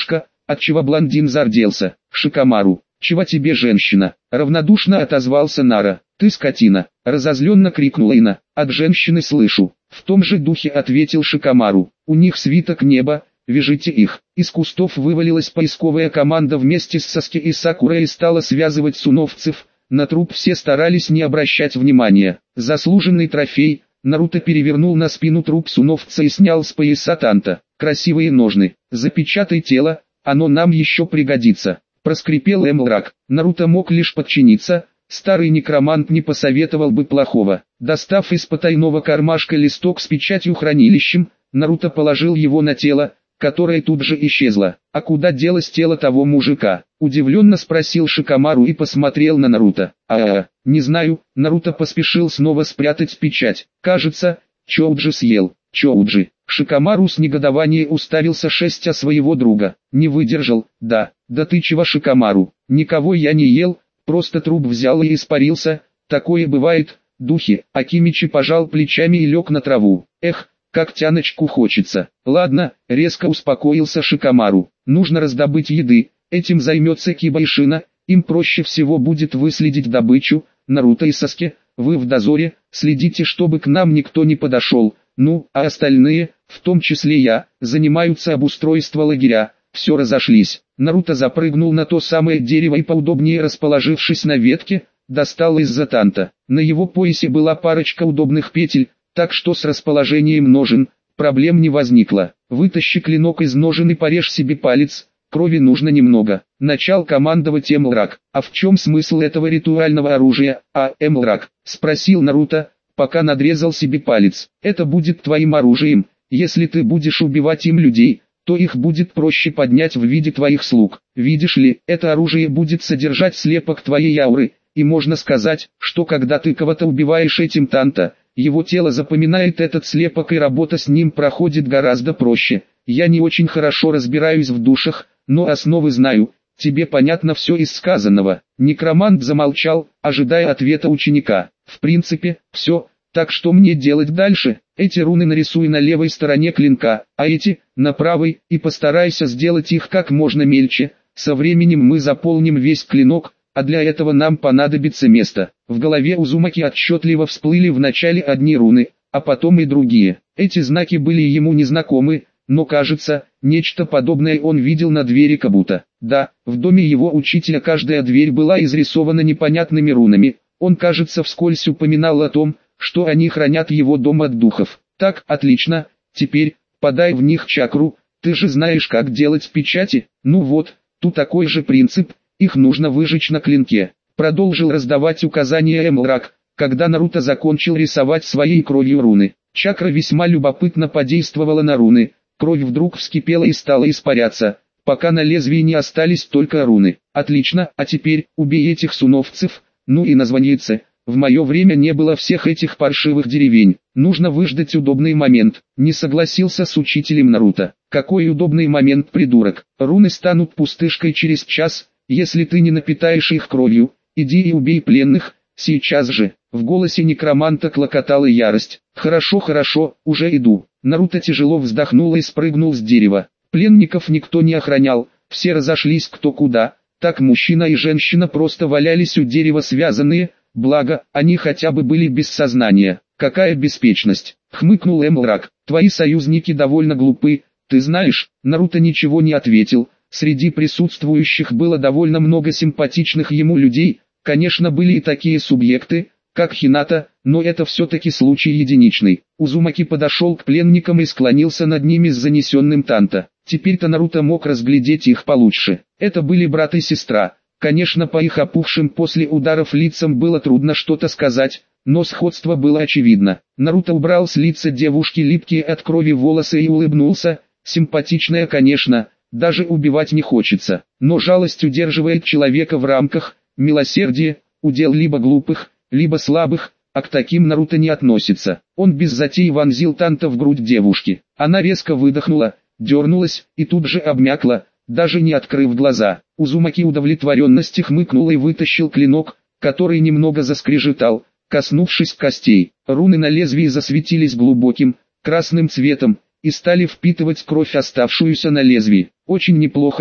отчего блондин зарделся. Шикомару, чего тебе, женщина? Равнодушно отозвался Нара. Ты скотина, разозленно крикнула Ина. От женщины слышу. В том же духе ответил Шикомару. У них свиток неба, вяжите их. Из кустов вывалилась поисковая команда вместе с Саски и Сакурой и стала связывать суновцев. На труп все старались не обращать внимания. Заслуженный трофей. Наруто перевернул на спину труп суновца и снял с пояса танта. Красивые ножны. Запечатай тело, оно нам еще пригодится. Проскрипел Эмлрак. Наруто мог лишь подчиниться. Старый некромант не посоветовал бы плохого. Достав из потайного кармашка листок с печатью хранилищем, Наруто положил его на тело, которое тут же исчезло. А куда делось тело того мужика? Удивленно спросил Шикомару и посмотрел на Наруто. А-а-а, не знаю, Наруто поспешил снова спрятать печать. Кажется, Чоуджи съел. Чоуджи. Шикомару с негодованием уставился шестя своего друга. Не выдержал. Да, да ты чего, Шикомару? Никого я не ел, просто труп взял и испарился. Такое бывает. Духи. Акимичи пожал плечами и лег на траву. Эх, как тяночку хочется. Ладно, резко успокоился Шикомару. Нужно раздобыть еды. Этим займется Кибайшина. Им проще всего будет выследить добычу. Наруто и Саски, вы в дозоре, следите, чтобы к нам никто не подошел. Ну, а остальные, в том числе я, занимаются обустройством лагеря. Все разошлись. Наруто запрыгнул на то самое дерево и, поудобнее расположившись на ветке, достал из-за танта. На его поясе была парочка удобных петель, так что с расположением ножен проблем не возникло. Вытащи клинок из ножен и порежь себе палец, крови нужно немного. Начал командовать Эмлрак. А в чем смысл этого ритуального оружия, а, Эмлрак? Спросил Наруто, пока надрезал себе палец. Это будет твоим оружием. Если ты будешь убивать им людей, то их будет проще поднять в виде твоих слуг. Видишь ли, это оружие будет содержать слепок твоей ауры, и можно сказать, что когда ты кого-то убиваешь этим танта, его тело запоминает этот слепок и работа с ним проходит гораздо проще. Я не очень хорошо разбираюсь в душах, но основы знаю. Тебе понятно все из сказанного. Некромант замолчал, ожидая ответа ученика. В принципе, все. Так что мне делать дальше? Эти руны нарисуй на левой стороне клинка, а эти – на правой, и постарайся сделать их как можно мельче. Со временем мы заполним весь клинок, а для этого нам понадобится место. В голове Узумаки отчетливо всплыли вначале одни руны, а потом и другие. Эти знаки были ему незнакомы, но кажется, нечто подобное он видел на двери Кабуто. Да, в доме его учителя каждая дверь была изрисована непонятными рунами. Он, кажется, вскользь упоминал о том, что они хранят его дом от духов. Так, отлично, теперь, подай в них чакру, ты же знаешь, как делать печати. Ну вот, тут такой же принцип, их нужно выжечь на клинке. Продолжил раздавать указания Эмлрак, когда Наруто закончил рисовать своей кровью руны. Чакра весьма любопытно подействовала на руны, кровь вдруг вскипела и стала испаряться, пока на лезвии не остались только руны. Отлично, а теперь, убей этих суновцев, ну и названьице. В мое время не было всех этих паршивых деревень. Нужно выждать удобный момент. Не согласился с учителем Наруто. Какой удобный момент, придурок? Руны станут пустышкой через час, если ты не напитаешь их кровью. Иди и убей пленных, сейчас же. В голосе некроманта клокотала ярость. Хорошо, хорошо, уже иду. Наруто тяжело вздохнул и спрыгнул с дерева. Пленников никто не охранял, все разошлись кто куда. Так мужчина и женщина просто валялись у дерева связанные. Благо, они хотя бы были без сознания. Какая беспечность, хмыкнул Эмлрак. Твои союзники довольно глупы, ты знаешь. Наруто ничего не ответил. Среди присутствующих было довольно много симпатичных ему людей. Конечно, были и такие субъекты, как Хината, но это все-таки случай единичный. Узумаки подошел к пленникам и склонился над ними с занесенным танто. Теперь-то Наруто мог разглядеть их получше. Это были брат и сестра. Конечно, по их опухшим после ударов лицам было трудно что-то сказать, но сходство было очевидно. Наруто убрал с лица девушки липкие от крови волосы и улыбнулся. Симпатичная, конечно, даже убивать не хочется, но жалость удерживает человека в рамках. Милосердие – удел либо глупых, либо слабых, а к таким Наруто не относится. Он без затей вонзил танто в грудь девушки. Она резко выдохнула, дернулась и тут же обмякла, даже не открыв глаза. Узумаки удовлетворенности хмыкнул и вытащил клинок, который немного заскрежетал, коснувшись костей. Руны на лезвии засветились глубоким, красным цветом, и стали впитывать кровь, оставшуюся на лезвии. Очень неплохо,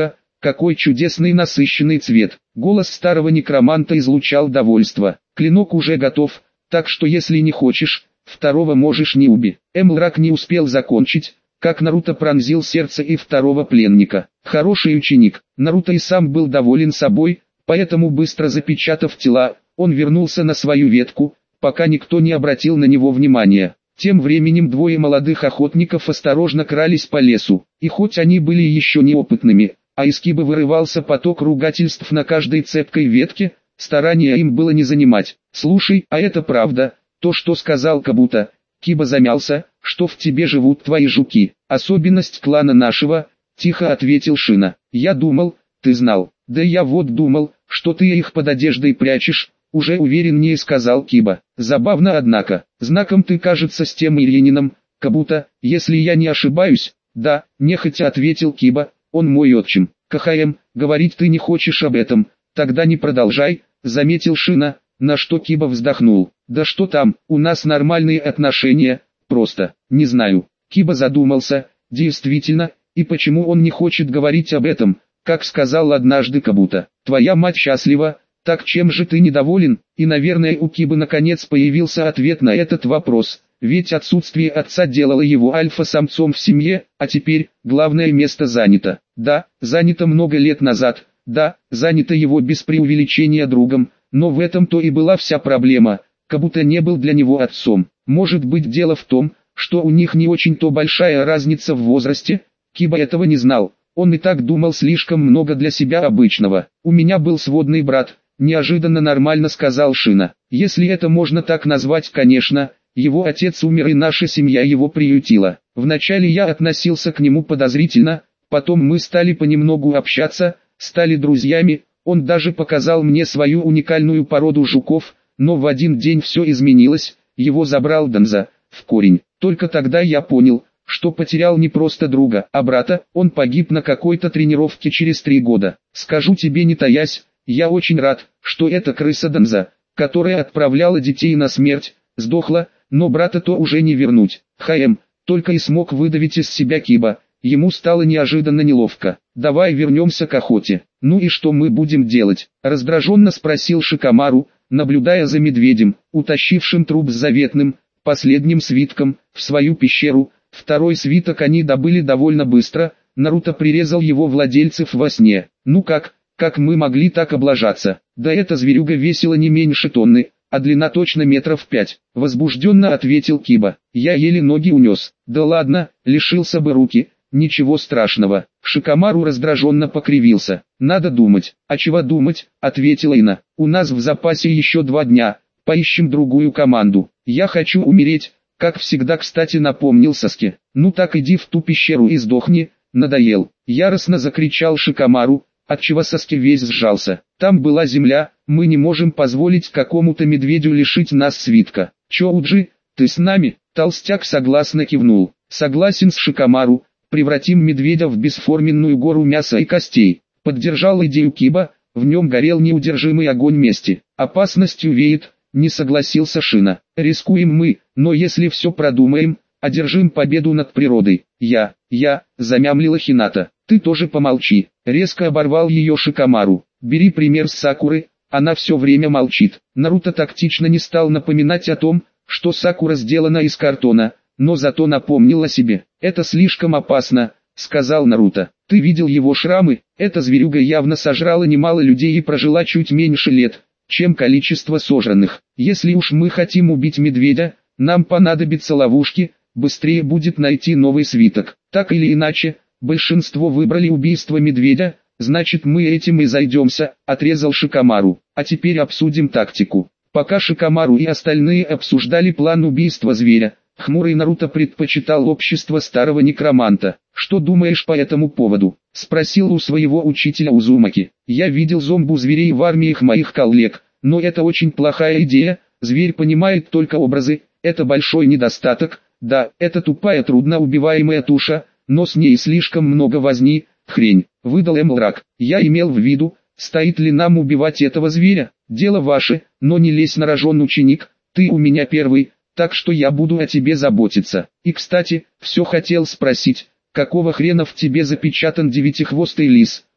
какой чудесный насыщенный цвет. Голос старого некроманта излучал довольство. Клинок уже готов, так что если не хочешь, второго можешь не уби. Эмлрак не успел закончить, как Наруто пронзил сердце и второго пленника. Хороший ученик. Наруто и сам был доволен собой, поэтому быстро запечатав тела, он вернулся на свою ветку, пока никто не обратил на него внимания. Тем временем двое молодых охотников осторожно крались по лесу, и хоть они были еще неопытными, а из Кибы вырывался поток ругательств на каждой цепкой ветке, старания им было не занимать. «Слушай, а это правда, то, что сказал Кабуто?» Киба замялся. «Что в тебе живут твои жуки, особенность клана нашего», — тихо ответил Шина. «Я думал, ты знал». «Да я вот думал, что ты их под одеждой прячешь», — уже увереннее сказал Киба. «Забавно однако, знаком ты, кажется, с тем Ильинином, Кабуто, если я не ошибаюсь». «Да», — нехотя ответил Киба, — «он мой отчим». «КХМ, говорить ты не хочешь об этом, тогда не продолжай», — заметил Шина, на что Киба вздохнул. «Да что там, у нас нормальные отношения, просто, не знаю». Киба задумался, действительно, и почему он не хочет говорить об этом, как сказал однажды Кабуто. «Твоя мать счастлива, так чем же ты недоволен?» И, наверное, у Кибы наконец появился ответ на этот вопрос, ведь отсутствие отца делало его альфа-самцом в семье, а теперь, главное место занято. Да, занято много лет назад, да, занято его без преувеличения другом, но в этом-то и была вся проблема. Кабуто не был для него отцом. Может быть, дело в том, что у них не очень-то большая разница в возрасте? Киба этого не знал. Он и так думал слишком много для себя обычного. «У меня был сводный брат», — неожиданно нормально сказал Шина. «Если это можно так назвать, конечно. Его отец умер и наша семья его приютила. Вначале я относился к нему подозрительно, потом мы стали понемногу общаться, стали друзьями, он даже показал мне свою уникальную породу жуков, но в один день все изменилось, его забрал Данза, в корень. Только тогда я понял, что потерял не просто друга, а брата. Он погиб на какой-то тренировке через три года. Скажу тебе не таясь, я очень рад, что эта крыса Данза, которая отправляла детей на смерть, сдохла, но брата-то уже не вернуть». «ХМ», только и смог выдавить из себя Киба. Ему стало неожиданно неловко. «Давай вернемся к охоте». «Ну и что мы будем делать?» — раздраженно спросил Шикамару, наблюдая за медведем, утащившим труп с заветным, последним свитком, в свою пещеру. Второй свиток они добыли довольно быстро, Наруто прирезал его владельцев во сне. «Ну как, как мы могли так облажаться? Да эта зверюга весила не меньше тонны, а длина точно метров пять», — возбужденно ответил Киба. «Я еле ноги унес». «Да ладно, лишился бы руки, ничего страшного». Шикамару раздраженно покривился. «Надо думать». «А чего думать?» — ответила Ина. «У нас в запасе еще два дня, поищем другую команду. Я хочу умереть», — как всегда кстати напомнил Саске. «Ну так иди в ту пещеру и сдохни, надоел». Яростно закричал Шикамару, отчего Саске весь сжался. «Там была земля, мы не можем позволить какому-то медведю лишить нас свитка». «Чоуджи, ты с нами?» Толстяк согласно кивнул. «Согласен с Шикамару, превратим медведя в бесформенную гору мяса и костей». Поддержал идею Киба, в нем горел неудержимый огонь мести. «Опасностью веет», — не согласился Шина. «Рискуем мы, но если все продумаем, одержим победу над природой». «Я, я», — замямлила Хината. «Ты тоже помолчи», — резко оборвал ее Шикамару. «Бери пример с Сакуры, она все время молчит». Наруто тактично не стал напоминать о том, что Сакура сделана из картона, но зато напомнил о себе. «Это слишком опасно», — сказал Наруто. «Ты видел его шрамы? Эта зверюга явно сожрала немало людей и прожила чуть меньше лет, чем количество сожранных. Если уж мы хотим убить медведя, нам понадобятся ловушки, быстрее будет найти новый свиток. Так или иначе, большинство выбрали убийство медведя, значит мы этим и зайдемся», — отрезал Шикамару. «А теперь обсудим тактику». Пока Шикамару и остальные обсуждали план убийства зверя, хмурый Наруто предпочитал общество старого некроманта. «Что думаешь по этому поводу?» — спросил у своего учителя Узумаки. «Я видел зомбу-зверей в армиях моих коллег, но это очень плохая идея, зверь понимает только образы, это большой недостаток. Да, это тупая трудноубиваемая туша, но с ней слишком много возни, хрень», — выдал Эмлрак. «Я имел в виду, стоит ли нам убивать этого зверя? Дело ваше, но не лезь на рожон, ученик, ты у меня первый, так что я буду о тебе заботиться. И кстати, все хотел спросить, какого хрена в тебе запечатан девятихвостый лис?»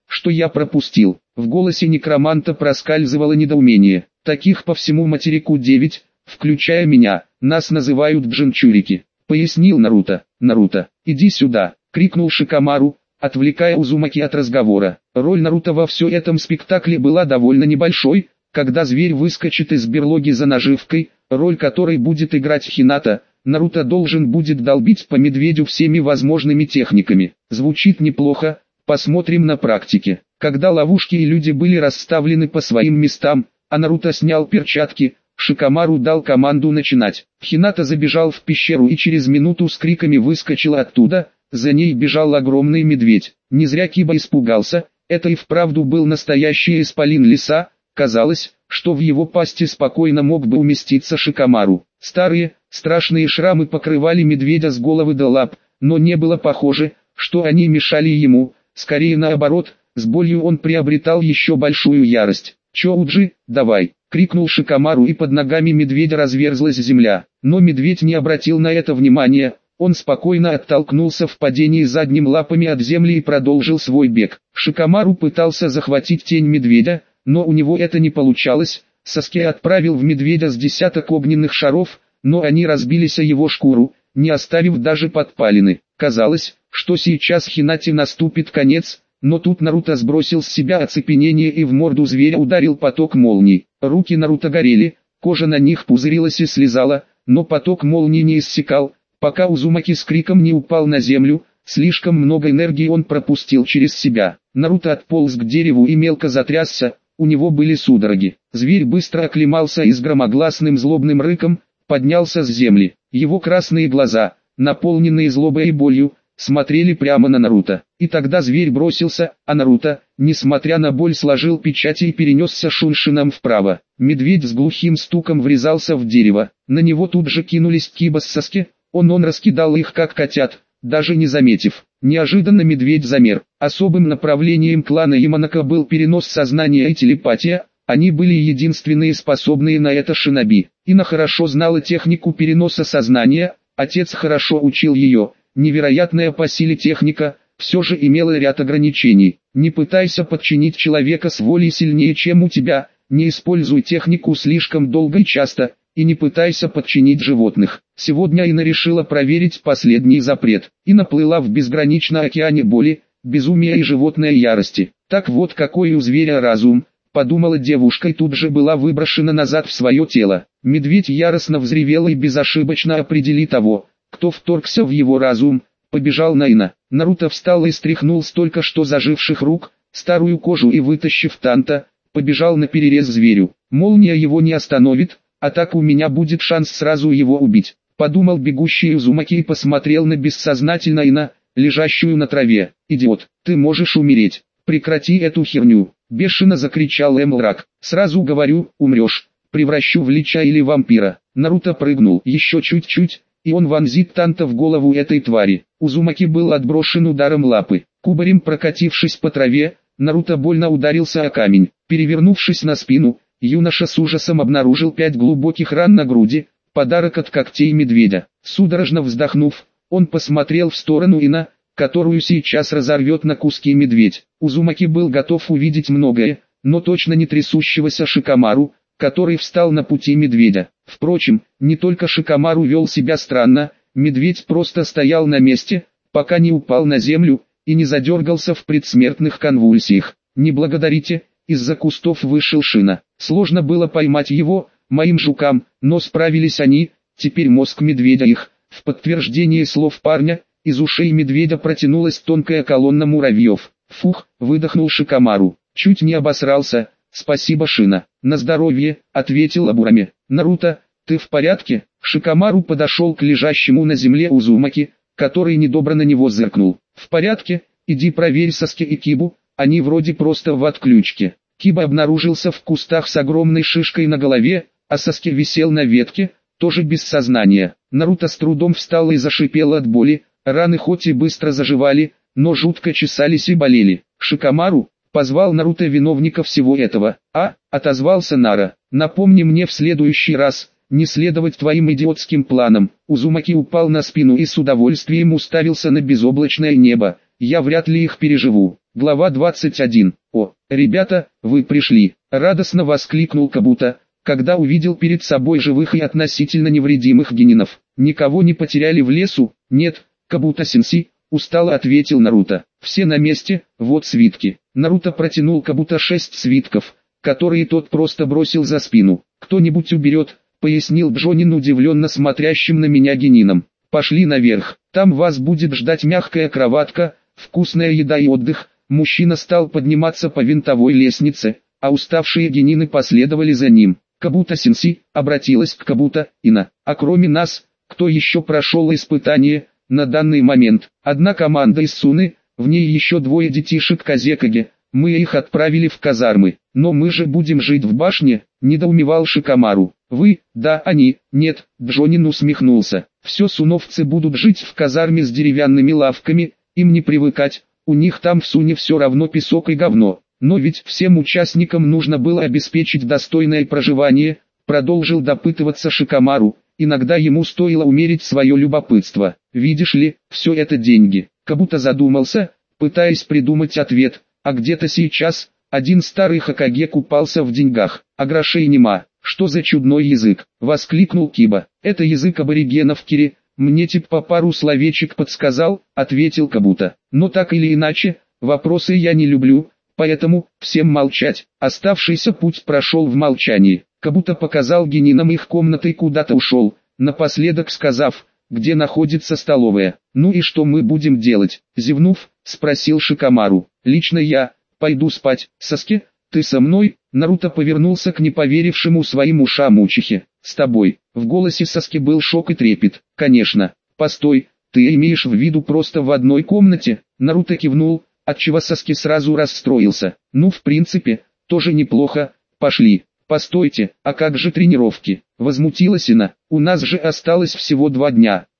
Что я пропустил? В голосе некроманта проскальзывало недоумение. Таких по всему материку девять, включая меня, нас называют джинчурики, пояснил Наруто. Наруто, иди сюда, крикнул Шикамару, отвлекая Узумаки от разговора. Роль Наруто во всем этом спектакле была довольно небольшой, когда зверь выскочит из берлоги за наживкой, роль которой будет играть Хината, Наруто должен будет долбить по медведю всеми возможными техниками. Звучит неплохо, посмотрим на практике. Когда ловушки и люди были расставлены по своим местам, а Наруто снял перчатки, Шикамару дал команду начинать. Хината забежал в пещеру и через минуту с криками выскочил оттуда, за ней бежал огромный медведь. Не зря Киба испугался, это и вправду был настоящий исполин леса, казалось, что в его пасти спокойно мог бы уместиться Шикамару. Старые, страшные шрамы покрывали медведя с головы до лап, но не было похоже, что они мешали ему, скорее наоборот, с болью он приобретал еще большую ярость. «Чоуджи, давай!» — крикнул Шикамару, и под ногами медведя разверзлась земля. Но медведь не обратил на это внимания, он спокойно оттолкнулся в падении задними лапами от земли и продолжил свой бег. Шикамару пытался захватить тень медведя, но у него это не получалось. Саске отправил в медведя с десяток огненных шаров, но они разбились о его шкуру, не оставив даже подпалины. Казалось, что сейчас Хинате наступит конец, но тут Наруто сбросил с себя оцепенение и в морду зверя ударил поток молний. Руки Наруто горели, кожа на них пузырилась и слезала, но поток молний не иссякал, пока Узумаки с криком не упал на землю. Слишком много энергии он пропустил через себя. Наруто отполз к дереву и мелко затрясся, у него были судороги. Зверь быстро оклемался и с громогласным злобным рыком поднялся с земли. Его красные глаза, наполненные злобой и болью, смотрели прямо на Наруто. И тогда зверь бросился, а Наруто, несмотря на боль, сложил печати и перенесся шуншином вправо. Медведь с глухим стуком врезался в дерево. На него тут же кинулись Киба с Саске, он он раскидал их как котят, даже не заметив. Неожиданно медведь замер. Особым направлением клана Яманака был перенос сознания и телепатия. Они были единственные способные на это шиноби. Ина хорошо знала технику переноса сознания, отец хорошо учил ее. Невероятная по силе техника, все же имела ряд ограничений. Не пытайся подчинить человека с волей сильнее, чем у тебя, не используй технику слишком долго и часто, и не пытайся подчинить животных. Сегодня Ина решила проверить последний запрет. Ина плыла в безграничном океане боли, безумия и животной ярости. Так вот какой у зверя разум, подумала девушка и тут же была выброшена назад в свое тело. Медведь яростно взревел и безошибочно определил того, кто вторгся в его разум, побежал на Ина. Наруто встал и стряхнул с только что заживших рук старую кожу и, вытащив Танта, побежал на перерез зверю. Молния его не остановит, а так у меня будет шанс сразу его убить, подумал бегущий Узумаки и посмотрел на бессознательно Ина, лежащую на траве. «Идиот, ты можешь умереть, прекрати эту херню!» Бешено закричал Эмлрак. «Сразу говорю, умрешь, превращу в лича или вампира». Наруто прыгнул еще чуть-чуть, и он вонзит Танта в голову этой твари. Узумаки был отброшен ударом лапы. Кубарем прокатившись по траве, Наруто больно ударился о камень. Перевернувшись на спину, юноша с ужасом обнаружил пять глубоких ран на груди, подарок от когтей медведя. Судорожно вздохнув, он посмотрел в сторону Ина, которую сейчас разорвет на куски медведь. Узумаки был готов увидеть многое, но точно не трясущегося Шикамару, который встал на пути медведя. Впрочем, не только Шикамару вел себя странно, медведь просто стоял на месте, пока не упал на землю, и не задергался в предсмертных конвульсиях. «Не благодарите», из-за кустов вышел Шина. Сложно было поймать его, моим жукам, но справились они, теперь мозг медведя их. В подтверждение слов парня, из ушей медведя протянулась тонкая колонна муравьев. «Фух», выдохнул Шикамару, чуть не обосрался. «Спасибо, Шина». «На здоровье», ответил Абураме. «Наруто, ты в порядке?» Шикамару подошел к лежащему на земле Узумаки, который недобро на него зыркнул. «В порядке, иди проверь Саске и Кибу, они вроде просто в отключке». Киба обнаружился в кустах с огромной шишкой на голове, а Саске висел на ветке, тоже без сознания. Наруто с трудом встал и зашипел от боли, раны хоть и быстро заживали, но жутко чесались и болели. «Шикамару», позвал Наруто виновника всего этого. «А», отозвался Нара, «напомни мне в следующий раз, не следовать твоим идиотским планам». Узумаки упал на спину и с удовольствием уставился на безоблачное небо. я вряд ли их переживу. Глава двадцать один. О, ребята, вы пришли, радостно воскликнул Кабуто, когда увидел перед собой живых и относительно невредимых генинов. Никого не потеряли в лесу? Нет, Кабуто-сенсей, устало ответил Наруто. Все на месте, вот свитки. Наруто протянул Кабуто шесть свитков, которые тот просто бросил за спину. Кто-нибудь уберет, пояснил Джонин удивленно смотрящим на меня генинам. Пошли наверх, там вас будет ждать мягкая кроватка, вкусная еда и отдых. Мужчина стал подниматься по винтовой лестнице, а уставшие генины последовали за ним. Кабуто-сенсей обратилась к Кабуто, Ина, а кроме нас, кто еще прошел испытание? На данный момент, одна команда из Суны, в ней еще двое детишек Казекаге, мы их отправили в казармы, но мы же будем жить в башне, недоумевал Шикамару. Вы, да они, нет, Джонин усмехнулся. Все суновцы будут жить в казарме с деревянными лавками, им не привыкать, у них там в Суне все равно песок и говно. Но ведь всем участникам нужно было обеспечить достойное проживание, продолжил допытываться Шикамару. Иногда ему стоило умерить свое любопытство. Видишь ли, все это деньги. Кабуто задумался, пытаясь придумать ответ, а где-то сейчас, один старый Хокаге купался в деньгах, а грошей нема. Что за чудной язык? Воскликнул Киба. Это язык аборигенов Кири, мне тип по пару словечек подсказал, ответил Кабуто. Но так или иначе, вопросы я не люблю, поэтому, всем молчать. Оставшийся путь прошел в молчании. Кабуто показал генинам их комнаты и куда-то ушел, напоследок сказав, где находится столовая. Ну и что мы будем делать? Зевнув, спросил Шикамару. Лично я, пойду спать. Саске, ты со мной? Наруто повернулся к неповерившему своим ушам Учихе. С тобой. В голосе Саске был шок и трепет. Конечно. Постой, ты имеешь в виду просто в одной комнате? Наруто кивнул, отчего Саске сразу расстроился. Ну в принципе, тоже неплохо. Пошли. Постойте, а как же тренировки? Возмутилась Ина. У нас же осталось всего два дня.